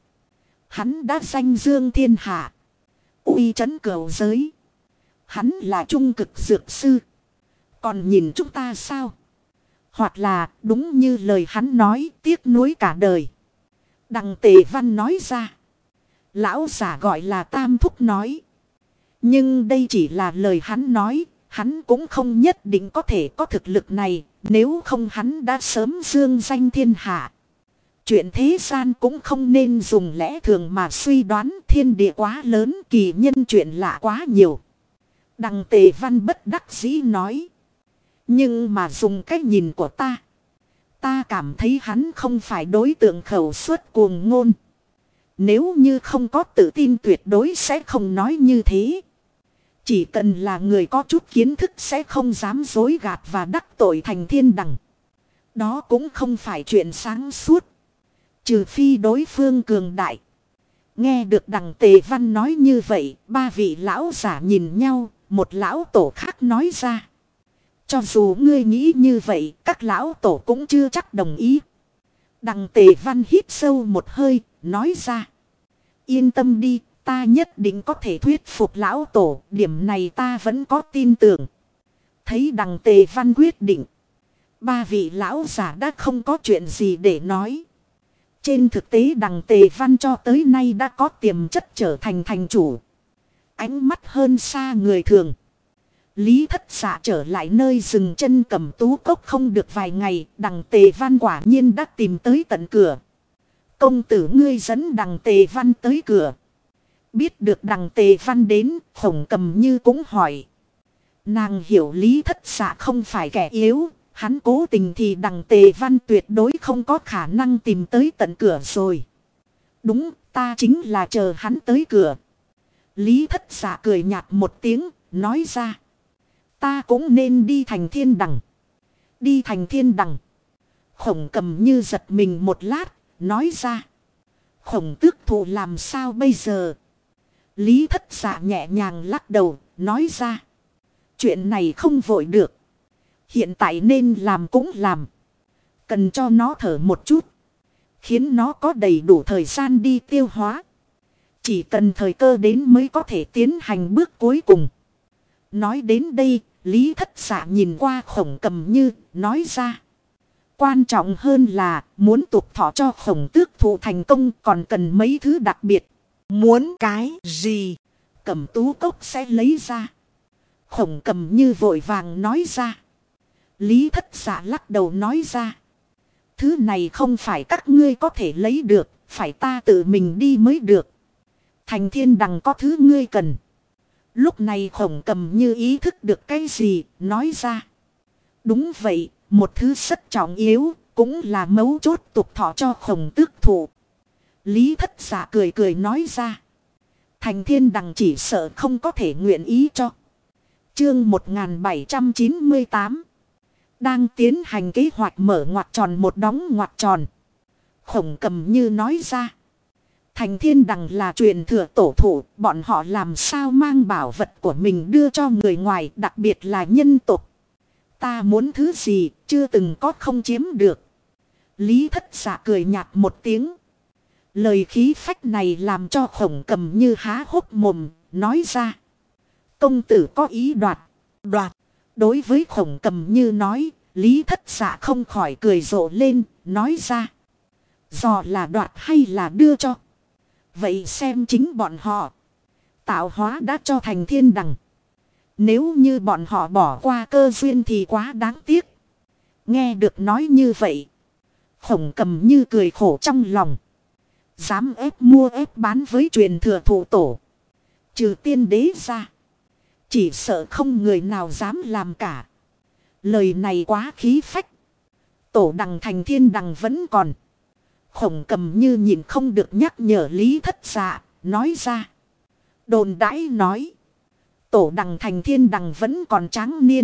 Hắn đã danh dương thiên hạ. Uy chấn cửu giới. Hắn là trung cực dược sư. Còn nhìn chúng ta sao? Hoặc là đúng như lời hắn nói, tiếc nuối cả đời. Đằng Tề Văn nói ra. Lão giả gọi là Tam Thúc nói. Nhưng đây chỉ là lời hắn nói. Hắn cũng không nhất định có thể có thực lực này. Nếu không hắn đã sớm dương danh thiên hạ. Chuyện thế gian cũng không nên dùng lẽ thường mà suy đoán, thiên địa quá lớn, kỳ nhân chuyện lạ quá nhiều. Đằng Tề Văn bất đắc dĩ nói. Nhưng mà dùng cách nhìn của ta. Ta cảm thấy hắn không phải đối tượng khẩu suất cuồng ngôn. Nếu như không có tự tin tuyệt đối sẽ không nói như thế. Chỉ cần là người có chút kiến thức sẽ không dám dối gạt và đắc tội thành thiên đằng. Đó cũng không phải chuyện sáng suốt. Trừ phi đối phương cường đại. Nghe được Đằng Tề Văn nói như vậy, ba vị lão giả nhìn nhau, một lão tổ khác nói ra. Cho dù ngươi nghĩ như vậy, các lão tổ cũng chưa chắc đồng ý. Đằng Tề Văn hít sâu một hơi, nói ra. Yên tâm đi, ta nhất định có thể thuyết phục lão tổ, điểm này ta vẫn có tin tưởng. Thấy Đằng Tề Văn quyết định, ba vị lão giả đã không có chuyện gì để nói. Trên thực tế Đằng Tề Văn cho tới nay đã có tiềm chất trở thành thành chủ. Ánh mắt hơn xa người thường. Lý Thất Dạ trở lại nơi dừng chân Cẩm Tú Cốc không được vài ngày, Đằng Tề Văn quả nhiên đã tìm tới tận cửa. Công tử ngươi dẫn Đằng Tề Văn tới cửa. Biết được Đằng Tề Văn đến, Khổng Cầm Như cũng hỏi. Nàng hiểu Lý Thất Dạ không phải kẻ yếu, hắn cố tình thì Đằng Tề Văn tuyệt đối không có khả năng tìm tới tận cửa rồi. Đúng, ta chính là chờ hắn tới cửa. Lý Thất Dạ cười nhạt một tiếng, nói ra. Ta cũng nên đi thành Thiên Đằng. Đi thành Thiên Đằng. Khổng Cầm Như giật mình một lát, nói ra. Khổng tước thụ làm sao bây giờ? Lý Thất Dạ nhẹ nhàng lắc đầu, nói ra. Chuyện này không vội được. Hiện tại nên làm cũng làm. Cần cho nó thở một chút. Khiến nó có đầy đủ thời gian đi tiêu hóa. Chỉ cần thời cơ đến mới có thể tiến hành bước cuối cùng. Nói đến đây, Lý Thất Dạ nhìn qua Khổng Cầm Như, nói ra. Quan trọng hơn là muốn tục thọ cho Khổng tước thụ thành công còn cần mấy thứ đặc biệt. Muốn cái gì? Cẩm Tú Cốc sẽ lấy ra. Khổng Cầm Như vội vàng nói ra. Lý Thất Dạ lắc đầu nói ra. Thứ này không phải các ngươi có thể lấy được, phải ta tự mình đi mới được. Thành Thiên Đằng có thứ ngươi cần. Lúc này Khổng Cầm Như ý thức được cái gì, nói ra. Đúng vậy, một thứ rất trọng yếu, cũng là mấu chốt tục thọ cho Khổng tước thụ. Lý Thất Dạ cười cười nói ra. Thành Thiên Đằng chỉ sợ không có thể nguyện ý cho. Chương 1798. Đang tiến hành kế hoạch mở ngoặc tròn một đóng ngoặc tròn. Khổng Cầm Như nói ra. Thành Thiên Đằng là truyền thừa tổ thụ, bọn họ làm sao mang bảo vật của mình đưa cho người ngoài, đặc biệt là nhân tộc. Ta muốn thứ gì, chưa từng có không chiếm được. Lý Thất Dạ cười nhạt một tiếng. Lời khí phách này làm cho Khổng Cầm Như há hốc mồm, nói ra. Công tử có ý đoạt. Đối với Khổng Cầm Như nói, Lý Thất Dạ không khỏi cười rộ lên, nói ra. Dò là đoạt hay là đưa cho. Vậy xem chính bọn họ. Tạo hóa đã cho Thành Thiên Đằng. Nếu như bọn họ bỏ qua cơ duyên thì quá đáng tiếc. Nghe được nói như vậy. Khổng Cầm Như cười khổ trong lòng. Dám ép mua ép bán với truyền thừa thụ tổ. Trừ tiên đế ra. Chỉ sợ không người nào dám làm cả. Lời này quá khí phách. Tổ đằng Thành Thiên Đằng vẫn còn. Khổng Cầm Như nhìn không được nhắc nhở Lý Thất Dạ, nói ra. Đồn đãi nói. Tổ đằng Thành Thiên Đằng vẫn còn tráng niên.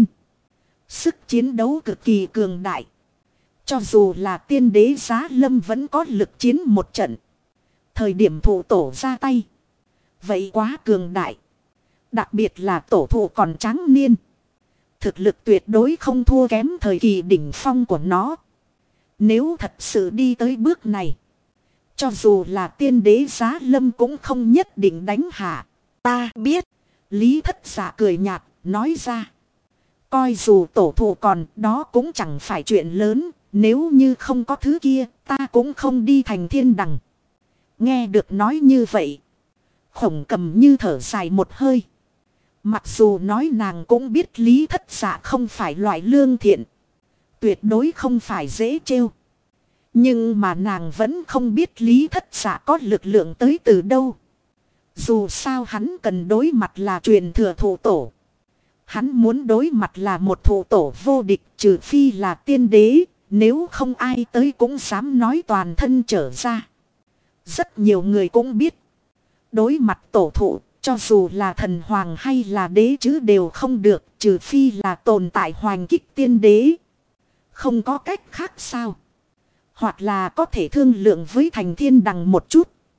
Sức chiến đấu cực kỳ cường đại. Cho dù là tiên đế Giá Lâm vẫn có lực chiến một trận. Thời điểm thụ tổ ra tay. Vậy quá cường đại. Đặc biệt là tổ thụ còn tráng niên. Thực lực tuyệt đối không thua kém thời kỳ đỉnh phong của nó. Nếu thật sự đi tới bước này. Cho dù là tiên đế Giá Lâm cũng không nhất định đánh hạ. Ta biết. Lý Thất Dạ cười nhạt, nói ra. Coi dù tổ thụ còn, đó cũng chẳng phải chuyện lớn. Nếu như không có thứ kia, ta cũng không đi Thành Thiên Đằng. Nghe được nói như vậy. Khổng Cầm Như thở dài một hơi. Mặc dù nói nàng cũng biết Lý Thất Dạ không phải loại lương thiện. Tuyệt đối không phải dễ trêu. Nhưng mà nàng vẫn không biết Lý Thất Dạ có lực lượng tới từ đâu. Dù sao hắn cần đối mặt là truyền thừa thụ tổ. Hắn muốn đối mặt là một thụ tổ vô địch, trừ phi là tiên đế. Nếu không ai tới cũng dám nói toàn thân trở ra. Rất nhiều người cũng biết. Đối mặt tổ thụ, cho dù là thần hoàng hay là đế chứ đều không được, trừ phi là tồn tại hoành kích tiên đế. Không có cách khác sao? Hoặc là có thể thương lượng với Thành Thiên Đằng một chút.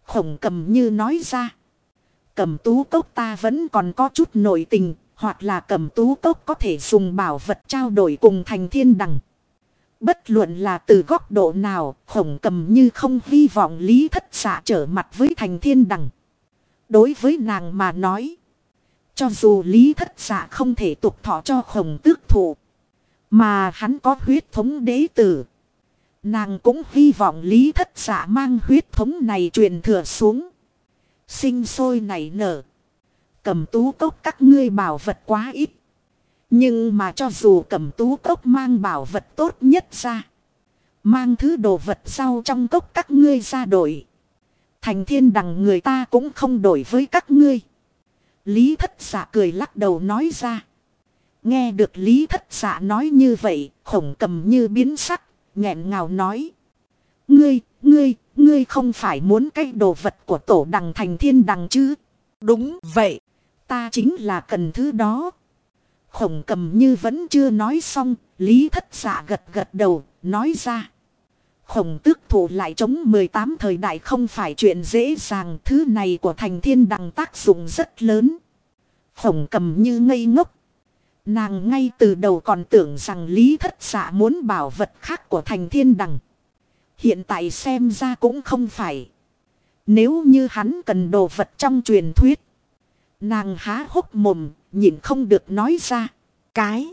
Khổng Cầm Như nói ra. Cẩm Tú Cốc ta vẫn còn có chút nội tình. Hoặc là Cẩm Tú Cốc có thể dùng bảo vật trao đổi cùng Thành Thiên Đằng. Bất luận là từ góc độ nào, Khổng Cầm Như không hy vọng Lý Thất Dạ trở mặt với Thành Thiên Đằng. Đối với nàng mà nói, cho dù Lý Thất Dạ không thể tục thọ cho Khổng Tước Thụ, mà hắn có huyết thống đế tử, nàng cũng hy vọng Lý Thất Dạ mang huyết thống này truyền thừa xuống, sinh sôi nảy nở. Cẩm Tú Cốc các ngươi bảo vật quá ít. Nhưng mà cho dù Cẩm Tú Cốc mang bảo vật tốt nhất ra, mang thứ đồ vật sau trong cốc các ngươi ra đổi, Thành Thiên Đằng người ta cũng không đổi với các ngươi. Lý Thất Dạ cười lắc đầu nói ra. Nghe được Lý Thất Dạ nói như vậy, Khổng Cầm Như biến sắc, nghẹn ngào nói. Ngươi không phải muốn cái đồ vật của tổ đằng Thành Thiên Đằng chứ? Đúng vậy, ta chính là cần thứ đó. Khổng Cầm Như vẫn chưa nói xong, Lý Thất Dạ gật gật đầu, nói ra. Khổng Tước Thụ lại chống 18 thời đại không phải chuyện dễ dàng, thứ này của Thành Thiên Đằng tác dụng rất lớn. Khổng Cầm Như ngây ngốc. Nàng ngay từ đầu còn tưởng rằng Lý Thất Dạ muốn bảo vật khác của Thành Thiên Đằng. Hiện tại xem ra cũng không phải. Nếu như hắn cần đồ vật trong truyền thuyết, nàng há hốc mồm, nhịn không được nói ra. Cái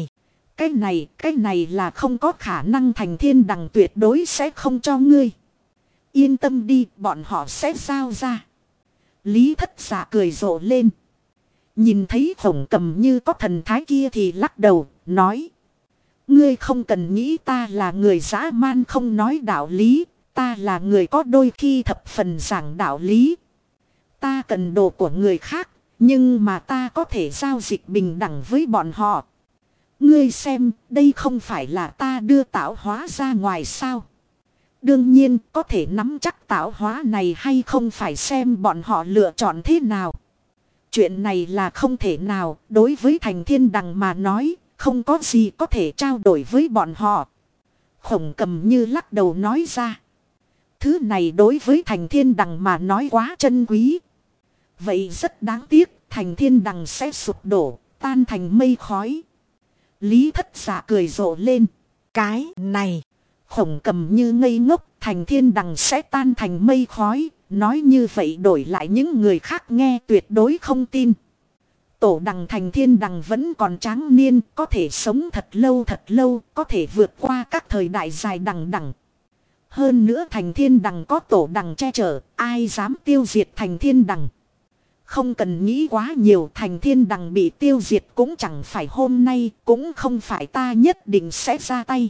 này là không có khả năng, Thành Thiên Đằng tuyệt đối sẽ không cho ngươi. Yên tâm đi, bọn họ sẽ giao ra. Lý Thất Dạ cười rộ lên. Nhìn thấy Khổng Cầm Như có thần thái kia thì lắc đầu, nói. Ngươi không cần nghĩ ta là người dã man không nói đạo lý. Ta là người có đôi khi thập phần giảng đạo lý. Ta cần đồ của người khác, nhưng mà ta có thể giao dịch bình đẳng với bọn họ. Ngươi xem, đây không phải là ta đưa tạo hóa ra ngoài sao? Đương nhiên, có thể nắm chắc tạo hóa này hay không phải xem bọn họ lựa chọn thế nào. Chuyện này là không thể nào, đối với Thành Thiên Đằng mà nói, không có gì có thể trao đổi với bọn họ. Khổng Cầm Như lắc đầu nói ra. Thứ này đối với Thành Thiên Đằng mà nói quá chân quý. Vậy rất đáng tiếc, Thành Thiên Đằng sẽ sụp đổ, tan thành mây khói. Lý Thất Dạ cười rộ lên. Cái này, Khổng Cầm Như ngây ngốc, Thành Thiên Đằng sẽ tan thành mây khói. Nói như vậy đổi lại những người khác nghe tuyệt đối không tin. Tổ đằng Thành Thiên Đằng vẫn còn tráng niên, có thể sống thật lâu, có thể vượt qua các thời đại dài đằng đẵng. Hơn nữa Thành Thiên Đằng có tổ đằng che chở, ai dám tiêu diệt Thành Thiên Đằng. Không cần nghĩ quá nhiều, Thành Thiên Đằng bị tiêu diệt cũng chẳng phải hôm nay, cũng không phải ta nhất định sẽ ra tay.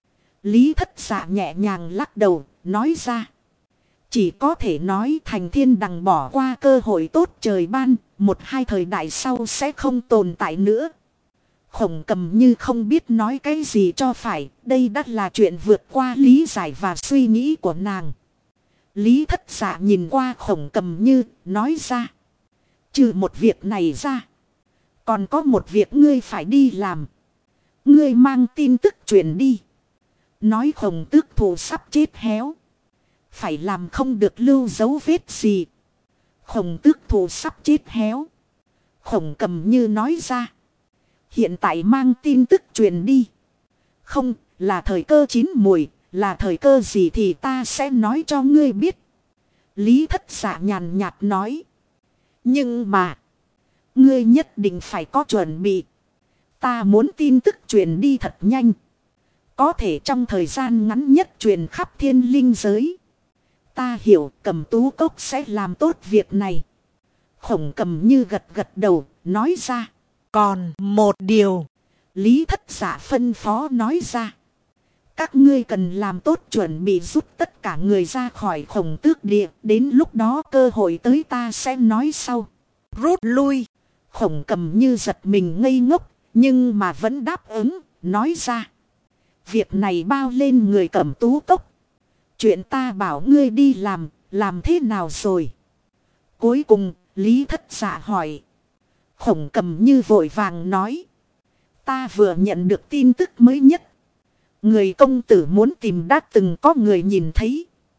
Lý Thất Dạ nhẹ nhàng lắc đầu, nói ra. Chỉ có thể nói Thành Thiên Đằng bỏ qua cơ hội tốt trời ban, 1-2 thời đại sau sẽ không tồn tại nữa. Khổng Cầm Như không biết nói cái gì cho phải, đây đã là chuyện vượt qua lý giải và suy nghĩ của nàng. Lý Thất Dạ nhìn qua Khổng Cầm Như, nói ra. Trừ một việc này ra, còn có một việc ngươi phải đi làm. Ngươi mang tin tức truyền đi. Nói Khổng Tước Thụ sắp chết héo. Phải làm không được lưu dấu vết gì. Khổng Tước Thụ sắp chết héo. Khổng Cầm Như nói ra. Hiện tại mang tin tức truyền đi. Không, là thời cơ chín mùi, là thời cơ gì thì ta sẽ nói cho ngươi biết. Lý Thất Dạ nhàn nhạt nói. Nhưng mà, ngươi nhất định phải có chuẩn bị. Ta muốn tin tức truyền đi thật nhanh. Có thể trong thời gian ngắn nhất truyền khắp thiên linh giới. Ta hiểu Cầm Tú Cốc sẽ làm tốt việc này. Khổng Cầm Như gật gật đầu, nói ra. Còn một điều. Lý Thất Dạ phân phó nói ra. Các ngươi cần làm tốt chuẩn bị giúp tất cả người ra khỏi Khổng Tước Địa. Đến lúc đó cơ hội tới ta sẽ nói sau. Rút lui. Khổng Cầm Như giật mình ngây ngốc, nhưng mà vẫn đáp ứng, nói ra. Việc này bao lên người Cẩm Tú Cốc. Chuyện ta bảo ngươi đi làm thế nào rồi? Cuối cùng, Lý Thất Dạ hỏi. Khổng Cầm Như vội vàng nói. Ta vừa nhận được tin tức mới nhất. Người công tử muốn tìm đã từng có người nhìn thấy.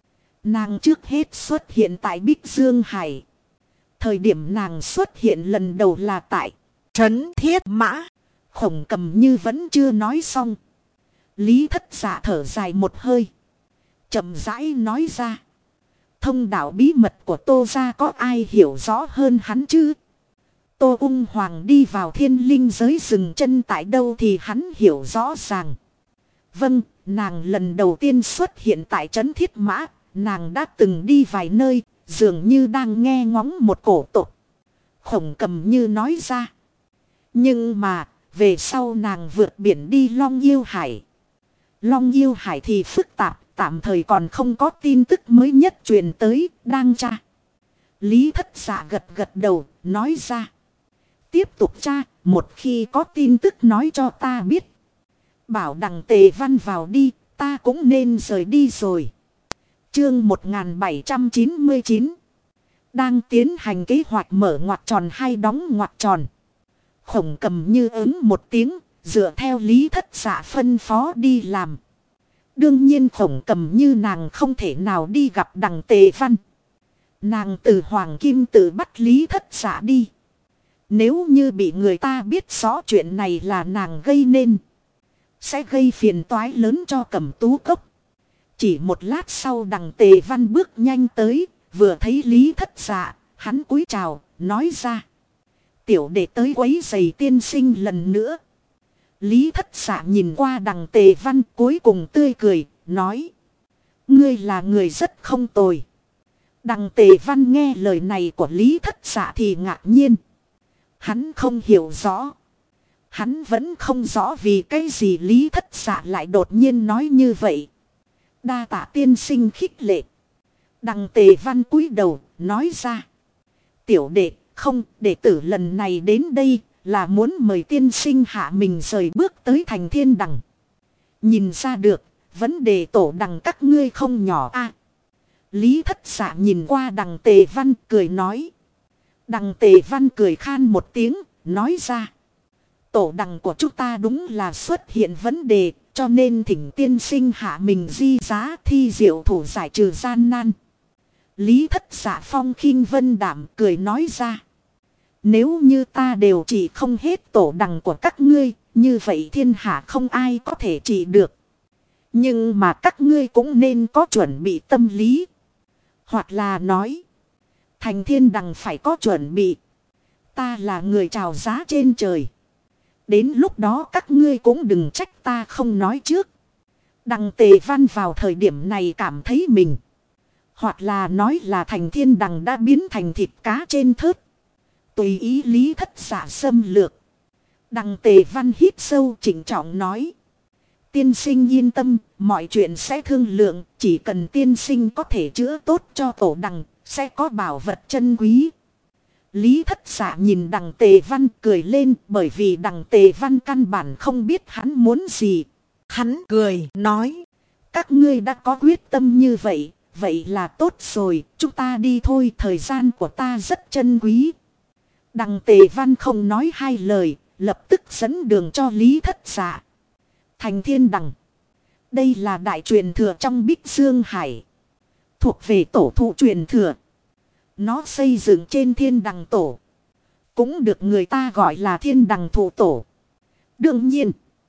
Nàng trước hết xuất hiện tại Bích Dương Hải. Thời điểm nàng xuất hiện lần đầu là tại Trấn Thiết Mã. Khổng Cầm Như vẫn chưa nói xong. Lý Thất Dạ thở dài một hơi. Chậm rãi nói ra. Thông đạo bí mật của Tô gia có ai hiểu rõ hơn hắn chứ? Tô Ung Hoàng đi vào thiên linh giới dừng chân tại đâu thì hắn hiểu rõ ràng. Vâng, nàng lần đầu tiên xuất hiện tại Trấn Thiết Mã. Nàng đã từng đi vài nơi, dường như đang nghe ngóng một cổ tộc. Khổng Cầm Như nói ra. Nhưng mà, về sau nàng vượt biển đi Long Yêu Hải. Long Yêu Hải thì phức tạp, tạm thời còn không có tin tức mới nhất truyền tới, đang tra. Lý Thất Dạ gật gật đầu, nói ra. Tiếp tục tra, một khi có tin tức nói cho ta biết. Bảo Đằng Tề Văn vào đi, ta cũng nên rời đi rồi. Chương 1799. Đang tiến hành kế hoạch mở ngoặc tròn hay đóng ngoặc tròn. Khổng Cầm Như ứng một tiếng, dựa theo Lý Thất Dạ phân phó đi làm. Đương nhiên Khổng Cầm Như nàng không thể nào đi gặp Đằng Tề Văn. Nàng từ Hoàng Kim Tự bắt Lý Thất Dạ đi. Nếu như bị người ta biết rõ chuyện này là nàng gây nên, sẽ gây phiền toái lớn cho Cẩm Tú Cốc. Chỉ một lát sau Đằng Tề Văn bước nhanh tới, vừa thấy Lý Thất Dạ, hắn cúi chào, nói ra. Tiểu đệ tới quấy giày tiên sinh lần nữa. Lý Thất Dạ nhìn qua Đằng Tề Văn cuối cùng tươi cười, nói. Ngươi là người rất không tồi. Đằng Tề Văn nghe lời này của Lý Thất Dạ thì ngạc nhiên. Hắn không hiểu rõ. Hắn vẫn không rõ vì cái gì Lý Thất Dạ lại đột nhiên nói như vậy. Đa tạ tiên sinh khích lệ. Đằng Tề Văn cúi đầu, nói ra. Tiểu đệ, không, đệ tử lần này đến đây là muốn mời tiên sinh hạ mình rời bước tới thành thiên đằng. Nhìn ra được, vấn đề tổ đằng các ngươi không nhỏ a. Lý Thất Dạ nhìn qua Đằng Tề Văn cười nói. Đằng Tề Văn cười khan một tiếng, nói ra. Tổ đằng của chúng ta đúng là xuất hiện vấn đề, cho nên thỉnh tiên sinh hạ mình di giá thi diệu thủ giải trừ gian nan. Lý Thất Dạ phong khinh vân đảm cười nói ra. Nếu như ta đều trị không hết tổ đằng của các ngươi, như vậy thiên hạ không ai có thể trị được. Nhưng mà các ngươi cũng nên có chuẩn bị tâm lý. Hoặc là nói, thành thiên đằng phải có chuẩn bị. Ta là người trào giá trên trời. Đến lúc đó các ngươi cũng đừng trách ta không nói trước. Đằng Tề Văn vào thời điểm này cảm thấy mình, hoặc là nói là thành thiên đằng đã biến thành thịt cá trên thớt. Tùy ý Lý Thất Dạ xâm lược. Đằng Tề Văn hít sâu chỉnh trọng nói. Tiên sinh yên tâm, mọi chuyện sẽ thương lượng. Chỉ cần tiên sinh có thể chữa tốt cho tổ đằng, sẽ có bảo vật chân quý. Lý Thất Dạ nhìn Đằng Tề Văn cười lên, bởi vì Đằng Tề Văn căn bản không biết hắn muốn gì. Hắn cười nói. Các ngươi đã có quyết tâm như vậy, vậy là tốt rồi, chúng ta đi thôi, thời gian của ta rất chân quý. Đằng Tề Văn không nói hai lời, lập tức dẫn đường cho Lý Thất Dạ. Thành thiên đằng. Đây là đại truyền thừa trong Bích Dương Hải. Thuộc về tổ thụ truyền thừa. Nó xây dựng trên thiên đằng tổ. Cũng được người ta gọi là thiên đằng thụ tổ. Đương nhiên,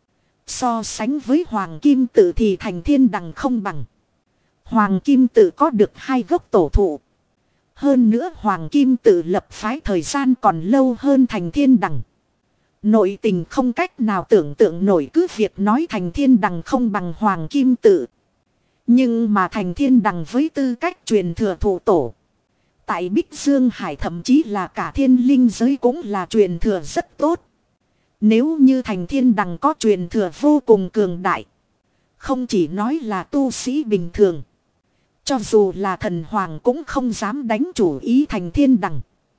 so sánh với Hoàng Kim Tự thì thành thiên đằng không bằng. Hoàng Kim Tự có được 2 gốc tổ thụ. Hơn nữa Hoàng Kim Tự lập phái thời gian còn lâu hơn thành thiên đằng. Nội tình không cách nào tưởng tượng nổi, cứ việc nói thành thiên đằng không bằng Hoàng Kim Tự. Nhưng mà thành thiên đằng với tư cách truyền thừa thụ tổ. Tại Bích Dương Hải thậm chí là cả thiên linh giới cũng là truyền thừa rất tốt. Nếu như thành thiên đằng có truyền thừa vô cùng cường đại. Không chỉ nói là tu sĩ bình thường. Cho dù là thần hoàng cũng không dám đánh chủ ý thành thiên đằng.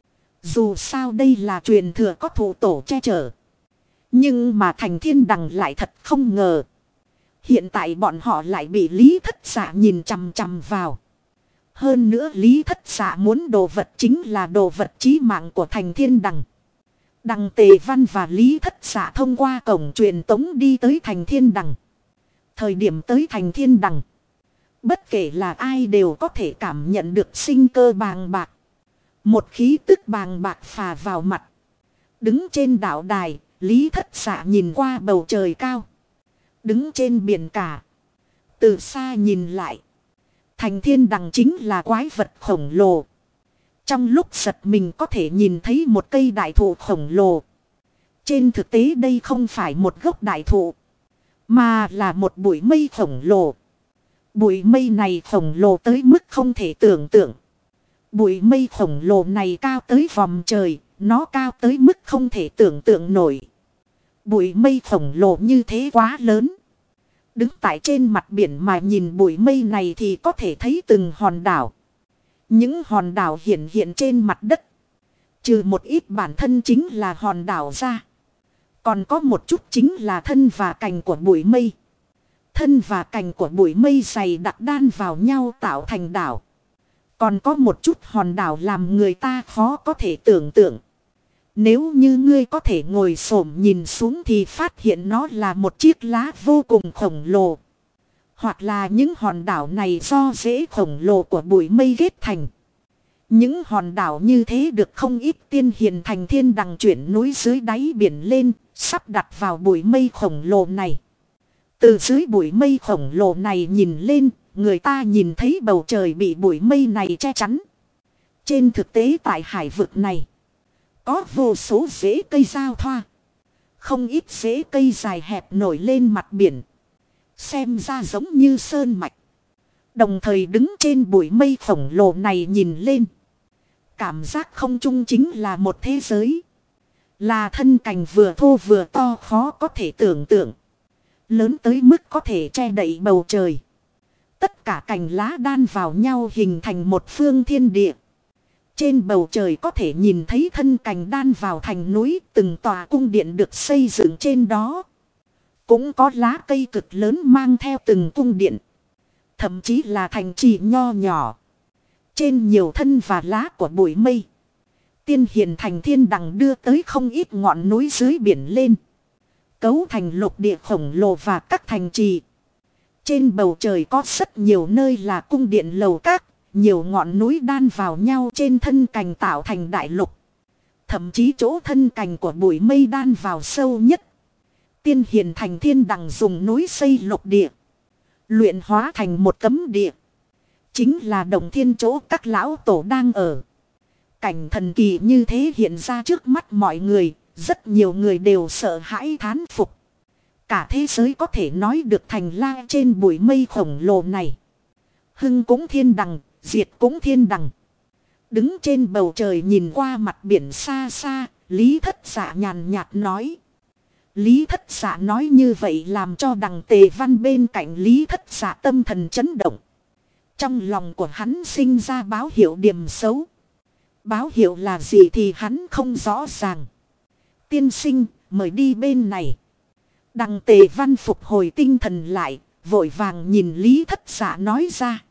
Dù sao đây là truyền thừa có thụ tổ che chở. Nhưng mà thành thiên đằng lại thật không ngờ. Hiện tại bọn họ lại bị Lý Thất Dạ nhìn chằm chằm vào. Hơn nữa Lý Thất Dạ muốn đồ vật chính là đồ vật chí mạng của thành thiên đằng. Đằng Tề Văn và Lý Thất Dạ thông qua cổng truyền tống đi tới thành thiên đằng. Thời điểm tới thành thiên đằng, Bất kể là ai đều có thể cảm nhận được sinh cơ bàng bạc. Một khí tức bàng bạc phà vào mặt. Đứng trên đảo đài, Lý Thất Dạ nhìn qua bầu trời cao. Đứng trên biển cả. Từ xa nhìn lại. Thành thiên đằng chính là quái vật khổng lồ. Trong lúc giật mình có thể nhìn thấy một cây đại thụ khổng lồ. Trên thực tế đây không phải một gốc đại thụ. Mà là một bụi mây khổng lồ. Bụi mây này khổng lồ tới mức không thể tưởng tượng. Bụi mây khổng lồ này cao tới vòm trời. Nó cao tới mức không thể tưởng tượng nổi. Bụi mây khổng lồ như thế quá lớn. Đứng tại trên mặt biển mà nhìn bụi mây này thì có thể thấy từng hòn đảo. Những hòn đảo hiện trên mặt đất. Trừ một ít bản thân chính là hòn đảo ra. Còn có một chút chính là thân và cành của bụi mây. Thân và cành của bụi mây dày đặc đan vào nhau tạo thành đảo. Còn có một chút hòn đảo làm người ta khó có thể tưởng tượng. Nếu như ngươi có thể ngồi xổm nhìn xuống thì phát hiện nó là một chiếc lá vô cùng khổng lồ. Hoặc là những hòn đảo này do rễ khổng lồ của bụi mây ghép thành. Những hòn đảo như thế được không ít tiên hiền thành thiên đằng chuyển núi dưới đáy biển lên, sắp đặt vào bụi mây khổng lồ này. Từ dưới bụi mây khổng lồ này nhìn lên, người ta nhìn thấy bầu trời bị bụi mây này che chắn. Trên thực tế tại hải vực này, có vô số rễ cây giao thoa. Không ít rễ cây dài hẹp nổi lên mặt biển. Xem ra giống như sơn mạch. Đồng thời đứng trên bụi mây khổng lồ này nhìn lên. Cảm giác không trung chính là một thế giới. Là thân cành vừa thô vừa to khó có thể tưởng tượng. Lớn tới mức có thể che đậy bầu trời. Tất cả cành lá đan vào nhau hình thành một phương thiên địa. Trên bầu trời có thể nhìn thấy thân cành đan vào thành núi, từng tòa cung điện được xây dựng trên đó. Cũng có lá cây cực lớn mang theo từng cung điện. Thậm chí là thành trì nho nhỏ. Trên nhiều thân và lá của bụi mây, tiên hiền thành thiên đằng đưa tới không ít ngọn núi dưới biển lên. Cấu thành lục địa khổng lồ và các thành trì. Trên bầu trời có rất nhiều nơi là cung điện lầu các. Nhiều ngọn núi đan vào nhau trên thân cành tạo thành đại lục. Thậm chí chỗ thân cành của bụi mây đan vào sâu nhất. Tiên hiền thành thiên đằng dùng núi xây lục địa. Luyện hóa thành một cấm địa. Chính là đồng thiên chỗ các lão tổ đang ở. Cảnh thần kỳ như thế hiện ra trước mắt mọi người. Rất nhiều người đều sợ hãi thán phục. Cả thế giới có thể nói được thành la trên bụi mây khổng lồ này. Hưng cũng thiên đằng. Diệt cũng thiên đằng. Đứng trên bầu trời nhìn qua mặt biển xa xa, Lý Thất Dạ nhàn nhạt nói. Lý Thất Dạ nói như vậy làm cho đằng Tề Văn bên cạnh Lý Thất Dạ tâm thần chấn động. Trong lòng của hắn sinh ra báo hiệu điểm xấu. Báo hiệu là gì thì hắn không rõ ràng. Tiên sinh, mời đi bên này. Đằng Tề Văn phục hồi tinh thần lại, vội vàng nhìn Lý Thất Dạ nói ra.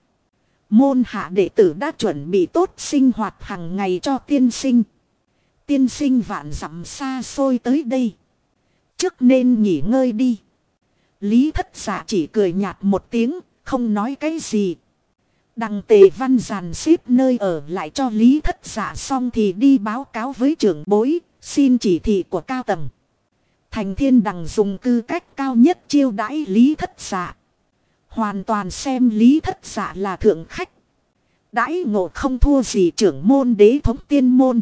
Môn hạ đệ tử đã chuẩn bị tốt sinh hoạt hàng ngày cho tiên sinh. Tiên sinh vạn dặm xa xôi tới đây. Trước nên nghỉ ngơi đi. Lý Thất Dạ chỉ cười nhạt một tiếng, không nói cái gì. Đằng Tề Văn dàn xếp nơi ở lại cho Lý Thất Dạ xong thì đi báo cáo với trưởng bối, xin chỉ thị của cao tầng. Thành thiên đằng dùng tư cách cao nhất chiêu đãi Lý Thất Dạ. Hoàn toàn xem Lý Thất Dạ là thượng khách. Đãi ngộ không thua gì trưởng môn đế thống tiên môn.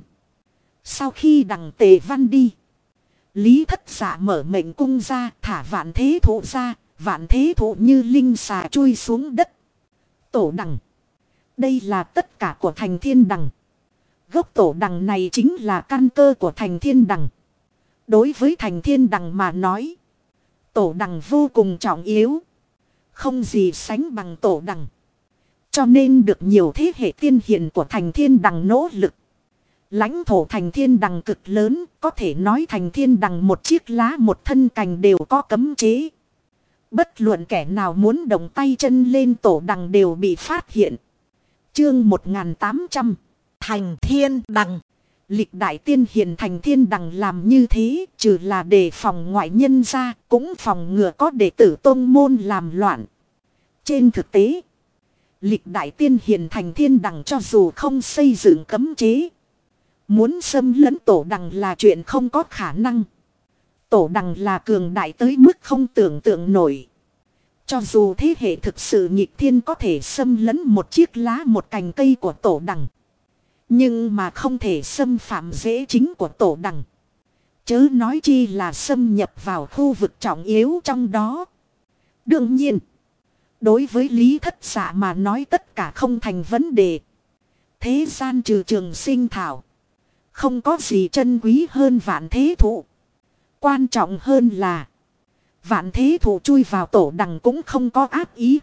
Sau khi đằng Tề Văn đi, Lý Thất Dạ mở mệnh cung ra, thả vạn thế thụ ra. Vạn thế thụ như linh xà chui xuống đất. Tổ đằng. Đây là tất cả của thành thiên đằng. Gốc tổ đằng này chính là căn cơ của thành thiên đằng. Đối với thành thiên đằng mà nói, tổ đằng vô cùng trọng yếu. Không gì sánh bằng tổ đằng. Cho nên được nhiều thế hệ tiên hiền của thành thiên đằng nỗ lực. Lãnh thổ thành thiên đằng cực lớn, có thể nói thành thiên đằng một chiếc lá một thân cành đều có cấm chế. Bất luận kẻ nào muốn động tay chân lên tổ đằng đều bị phát hiện. Chương 1800 Thành thiên đằng. Lịch đại tiên hiền thành thiên đằng làm như thế, trừ là để phòng ngoại nhân ra, cũng phòng ngừa có đệ tử tôn môn làm loạn. Trên thực tế, Lịch đại tiên hiền thành thiên đằng cho dù không xây dựng cấm chế. Muốn xâm lấn tổ đằng là chuyện không có khả năng. Tổ đằng là cường đại tới mức không tưởng tượng nổi. Cho dù thế hệ thực sự nghịch thiên có thể xâm lấn một chiếc lá một cành cây của tổ đằng. Nhưng mà không thể xâm phạm dễ chính của tổ đằng. Chớ nói chi là xâm nhập vào khu vực trọng yếu trong đó. Đương nhiên, đối với Lý Thất Dạ mà nói tất cả không thành vấn đề. Thế gian trừ trường sinh thảo. Không có gì chân quý hơn vạn thế thụ. Quan trọng hơn là vạn thế thụ chui vào tổ đằng cũng không có ác ý.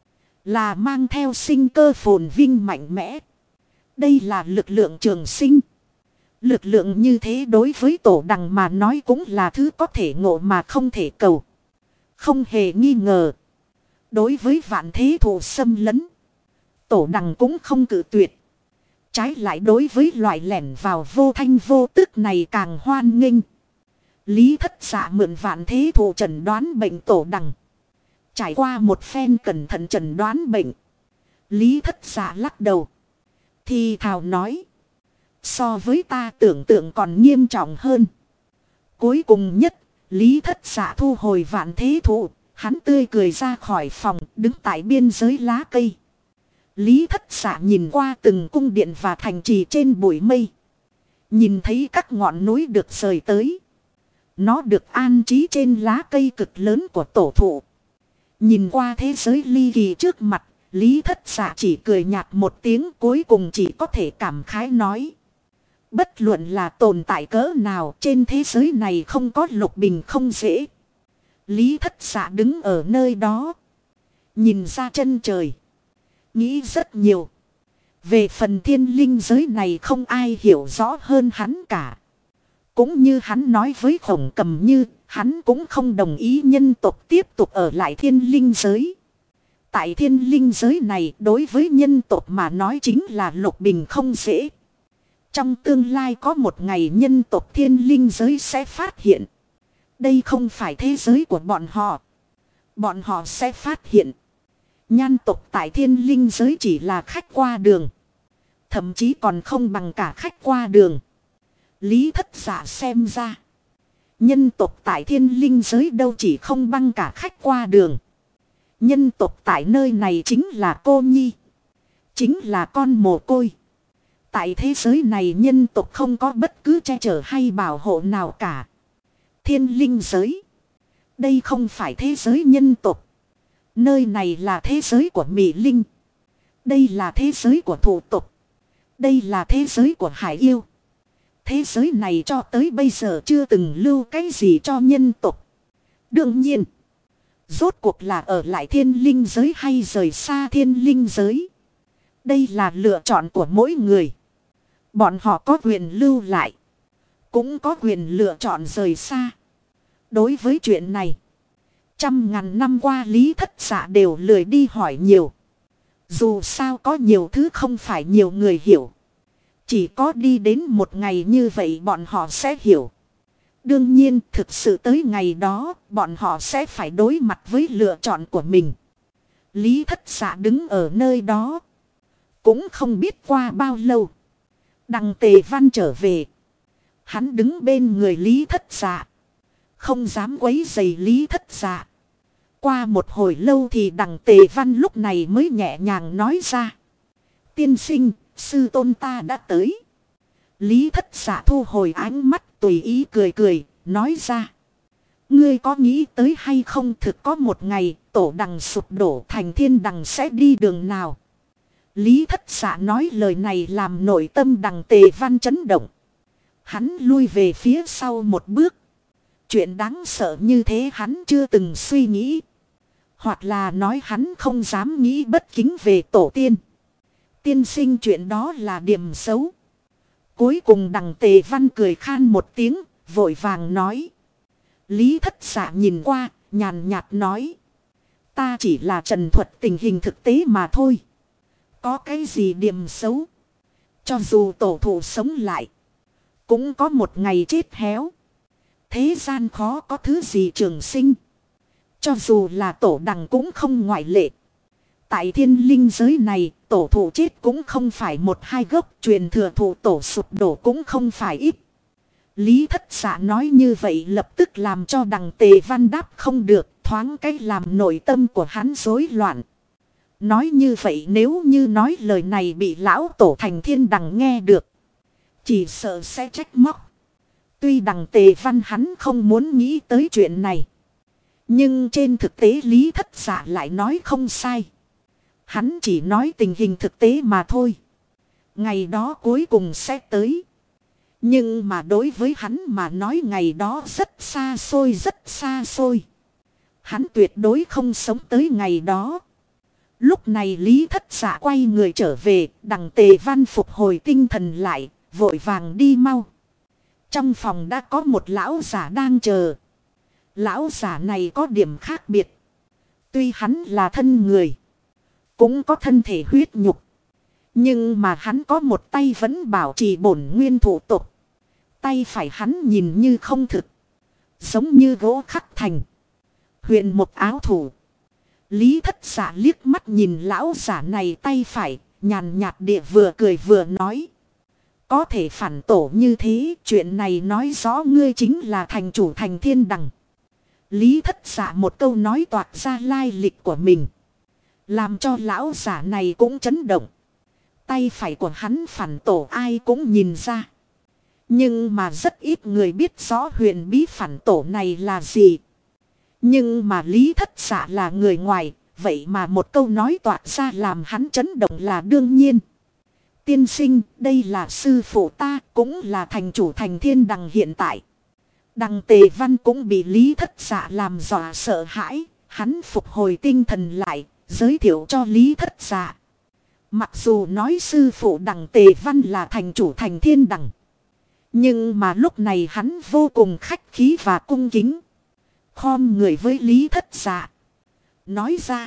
Là mang theo sinh cơ phồn vinh mạnh mẽ. Đây là lực lượng trường sinh. Lực lượng như thế đối với tổ đằng mà nói cũng là thứ có thể ngộ mà không thể cầu. Không hề nghi ngờ. Đối với vạn thế thụ xâm lấn. Tổ đằng cũng không cự tuyệt. Trái lại đối với loại lẻn vào vô thanh vô tức này càng hoan nghênh. Lý Thất Dạ mượn vạn thế thụ chẩn đoán bệnh tổ đằng. Trải qua một phen cẩn thận chẩn đoán bệnh. Lý Thất Dạ lắc đầu. Thì thào nói. So với ta tưởng tượng còn nghiêm trọng hơn. Cuối cùng nhất, Lý Thất Dạ thu hồi vạn thế thụ. Hắn tươi cười ra khỏi phòng, đứng tại biên giới lá cây. Lý Thất Dạ nhìn qua từng cung điện và thành trì trên bụi mây. Nhìn thấy các ngọn núi được rời tới. Nó được an trí trên lá cây cực lớn của tổ thụ. Nhìn qua thế giới ly kỳ trước mặt, Lý Thất Dạ chỉ cười nhạt một tiếng, cuối cùng chỉ có thể cảm khái nói. Bất luận là tồn tại cỡ nào trên thế giới này không có lục bình không dễ. Lý Thất Dạ đứng ở nơi đó. Nhìn ra chân trời. Nghĩ rất nhiều. Về phần thiên linh giới này không ai hiểu rõ hơn hắn cả. Cũng như hắn nói với Khổng Cầm Như, hắn cũng không đồng ý nhân tộc tiếp tục ở lại thiên linh giới. Tại thiên linh giới này đối với nhân tộc mà nói chính là lục bình không dễ. Trong tương lai có một ngày nhân tộc thiên linh giới sẽ phát hiện. Đây không phải thế giới của bọn họ. Bọn họ sẽ phát hiện. Nhan tộc tại thiên linh giới chỉ là khách qua đường. Thậm chí còn không bằng cả khách qua đường. Lý Thất Dạ xem ra. Nhân tộc tại thiên linh giới đâu chỉ không bằng cả khách qua đường. Nhân tộc tại nơi này chính là cô nhi. Chính là con mồ côi. Tại thế giới này nhân tộc không có bất cứ che chở hay bảo hộ nào cả. Thiên linh giới. Đây không phải thế giới nhân tộc. Nơi này là thế giới của Mị Linh. Đây là thế giới của thủ tộc. Đây là thế giới của hải yêu. Thế giới này cho tới bây giờ chưa từng lưu cái gì cho nhân tộc. Đương nhiên. Rốt cuộc là ở lại thiên linh giới hay rời xa thiên linh giới. Đây là lựa chọn của mỗi người. Bọn họ có quyền lưu lại. Cũng có quyền lựa chọn rời xa. Đối với chuyện này. 100.000 năm qua Lý Thất Dạ đều lười đi hỏi nhiều. Dù sao có nhiều thứ không phải nhiều người hiểu. Chỉ có đi đến một ngày như vậy bọn họ sẽ hiểu. Đương nhiên thực sự tới ngày đó bọn họ sẽ phải đối mặt với lựa chọn của mình. Lý Thất Dạ đứng ở nơi đó. Cũng không biết qua bao lâu. Đằng Tề Văn trở về. Hắn đứng bên người Lý Thất Dạ. Không dám quấy rầy Lý Thất Dạ. Qua một hồi lâu thì đằng Tề Văn lúc này mới nhẹ nhàng nói ra. Tiên sinh, sư tôn ta đã tới. Lý Thất Dạ thu hồi ánh mắt tùy ý cười cười, nói ra. Ngươi có nghĩ tới hay không thực có một ngày tổ đằng sụp đổ thành thiên đằng sẽ đi đường nào? Lý Thất Dạ nói lời này làm nội tâm đằng Tề Văn chấn động. Hắn lui về phía sau một bước. Chuyện đáng sợ như thế hắn chưa từng suy nghĩ. Hoặc là nói hắn không dám nghĩ bất kính về tổ tiên. Tiên sinh chuyện đó là điểm xấu. Cuối cùng đằng Tề Văn cười khan một tiếng, vội vàng nói. Lý Thất Dạ nhìn qua, nhàn nhạt nói. Ta chỉ là trần thuật tình hình thực tế mà thôi. Có cái gì điểm xấu? Cho dù tổ thụ sống lại, cũng có một ngày chết héo. Thế gian khó có thứ gì trường sinh. Cho dù là tổ đằng cũng không ngoại lệ. tại thiên linh giới này, tổ thụ chết cũng không phải một hai gốc, truyền thừa thụ tổ sụp đổ cũng không phải ít. Lý Thất Dạ nói như vậy lập tức làm cho Đằng Tề Văn đáp không được, thoáng cái làm nội tâm của hắn rối loạn. Nói như vậy nếu như nói lời này bị lão tổ Thành Thiên Đằng nghe được, chỉ sợ sẽ trách móc. Tuy Đằng Tề Văn hắn không muốn nghĩ tới chuyện này, nhưng trên thực tế Lý Thất Dạ lại nói không sai. Hắn chỉ nói tình hình thực tế mà thôi. Ngày đó cuối cùng sẽ tới. Nhưng mà đối với hắn mà nói ngày đó rất xa xôi, rất xa xôi. Hắn tuyệt đối không sống tới ngày đó. Lúc này Lý Thất Dạ quay người trở về, Đằng Tề Văn phục hồi tinh thần lại, vội vàng đi mau. Trong phòng đã có một lão giả đang chờ. Lão giả này có điểm khác biệt. Tuy hắn là thân người, cũng có thân thể huyết nhục, nhưng mà hắn có một tay vẫn bảo trì bổn nguyên thủ tục. Tay phải hắn nhìn như không thực, giống như gỗ khắc thành. Huyền một áo thủ. Lý Thất Dạ liếc mắt nhìn lão giả này tay phải, nhàn nhạt địa vừa cười vừa nói. Có thể phản tổ như thế, chuyện này nói rõ ngươi chính là thành chủ Thành Thiên Đằng. Lý Thất Dạ một câu nói toạc ra lai lịch của mình, làm cho lão giả này cũng chấn động. Tay phải của hắn phản tổ ai cũng nhìn ra. Nhưng mà rất ít người biết rõ huyền bí phản tổ này là gì. Nhưng mà Lý Thất Dạ là người ngoài, vậy mà một câu nói toạc ra làm hắn chấn động là đương nhiên. Tiên sinh, đây là sư phụ ta, cũng là thành chủ Thành Thiên Đằng hiện tại. Đằng Tề Văn cũng bị Lý Thất Dạ làm dọa sợ hãi, hắn phục hồi tinh thần lại, giới thiệu cho Lý Thất Dạ. Mặc dù nói sư phụ Đằng Tề Văn là thành chủ Thành Thiên Đằng, nhưng mà lúc này hắn vô cùng khách khí và cung kính. Khom người với Lý Thất Dạ, nói ra.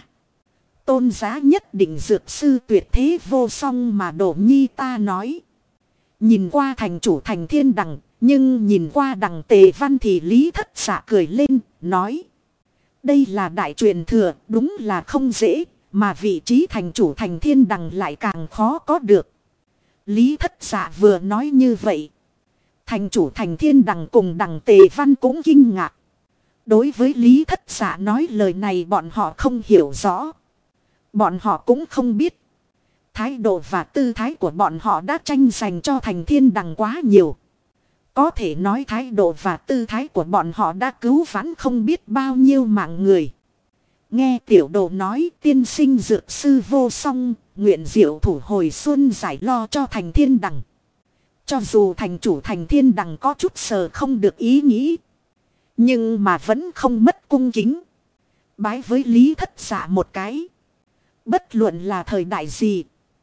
Tôn giá nhất định dược sư tuyệt thế vô song mà Đỗ Nhi ta nói. Nhìn qua thành chủ Thành Thiên Đằng, nhưng nhìn qua Đằng Tề Văn thì Lý Thất Dạ cười lên, nói. Đây là đại truyền thừa, đúng là không dễ, mà vị trí thành chủ Thành Thiên Đằng lại càng khó có được. Lý Thất Dạ vừa nói như vậy, thành chủ Thành Thiên Đằng cùng Đằng Tề Văn cũng kinh ngạc. Đối với Lý Thất Dạ nói lời này bọn họ không hiểu rõ. Bọn họ cũng không biết. Thái độ và tư thái của bọn họ đã tranh giành cho Thành Thiên Đằng quá nhiều. Có thể nói thái độ và tư thái của bọn họ đã cứu vãn không biết bao nhiêu mạng người. Nghe tiểu đồ nói tiên sinh dược sư vô song, nguyện diệu thủ hồi xuân giải lo cho Thành Thiên Đằng. Cho dù thành chủ Thành Thiên Đằng có chút sờ không được ý nghĩ, nhưng mà vẫn không mất cung kính. Bái với Lý Thất Dạ một cái. Bất luận là thời đại gì,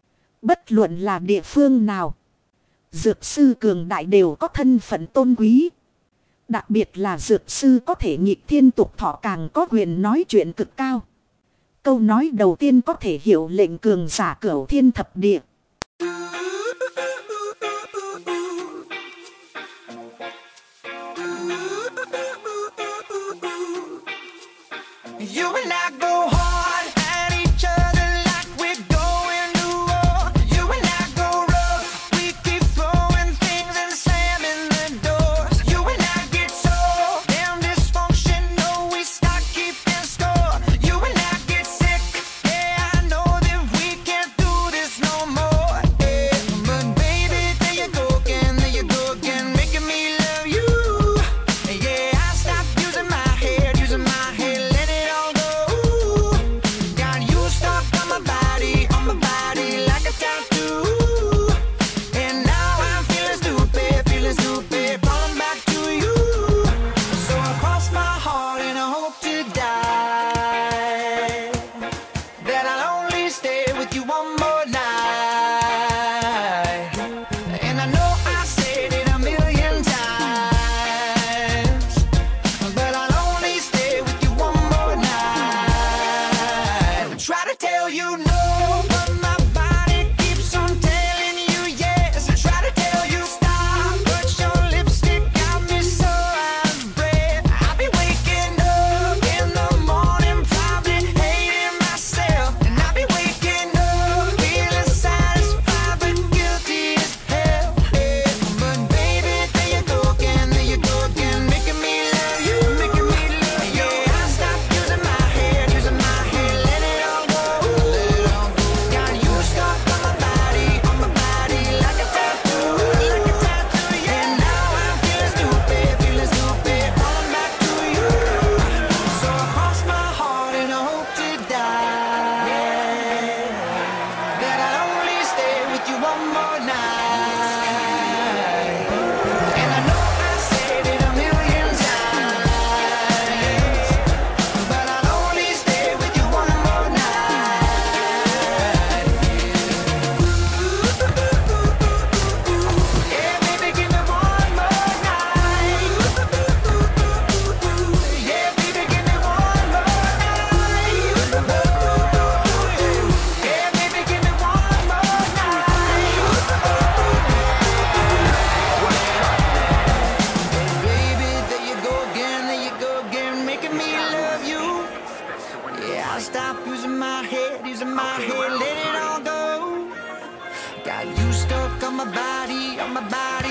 bất luận là địa phương nào, dược sư cường đại đều có thân phận tôn quý. Đặc biệt là dược sư có thể nghịch thiên tục thọ càng có quyền nói chuyện cực cao. Câu nói đầu tiên có thể hiểu lệnh cường giả cửu thiên thập địa. You and I go hard at each other like we're going to war. You and I go rough, we keep throwing things and slamming the doors. You and I get so damn dysfunctional, we start keeping score. You and I get sick, yeah, I know that we can't do this no more. Yeah. But baby, there you go again, making me love you. Yeah, I stopped using my head, let it all go. stop using my head, let it all go. Got you stuck on my body,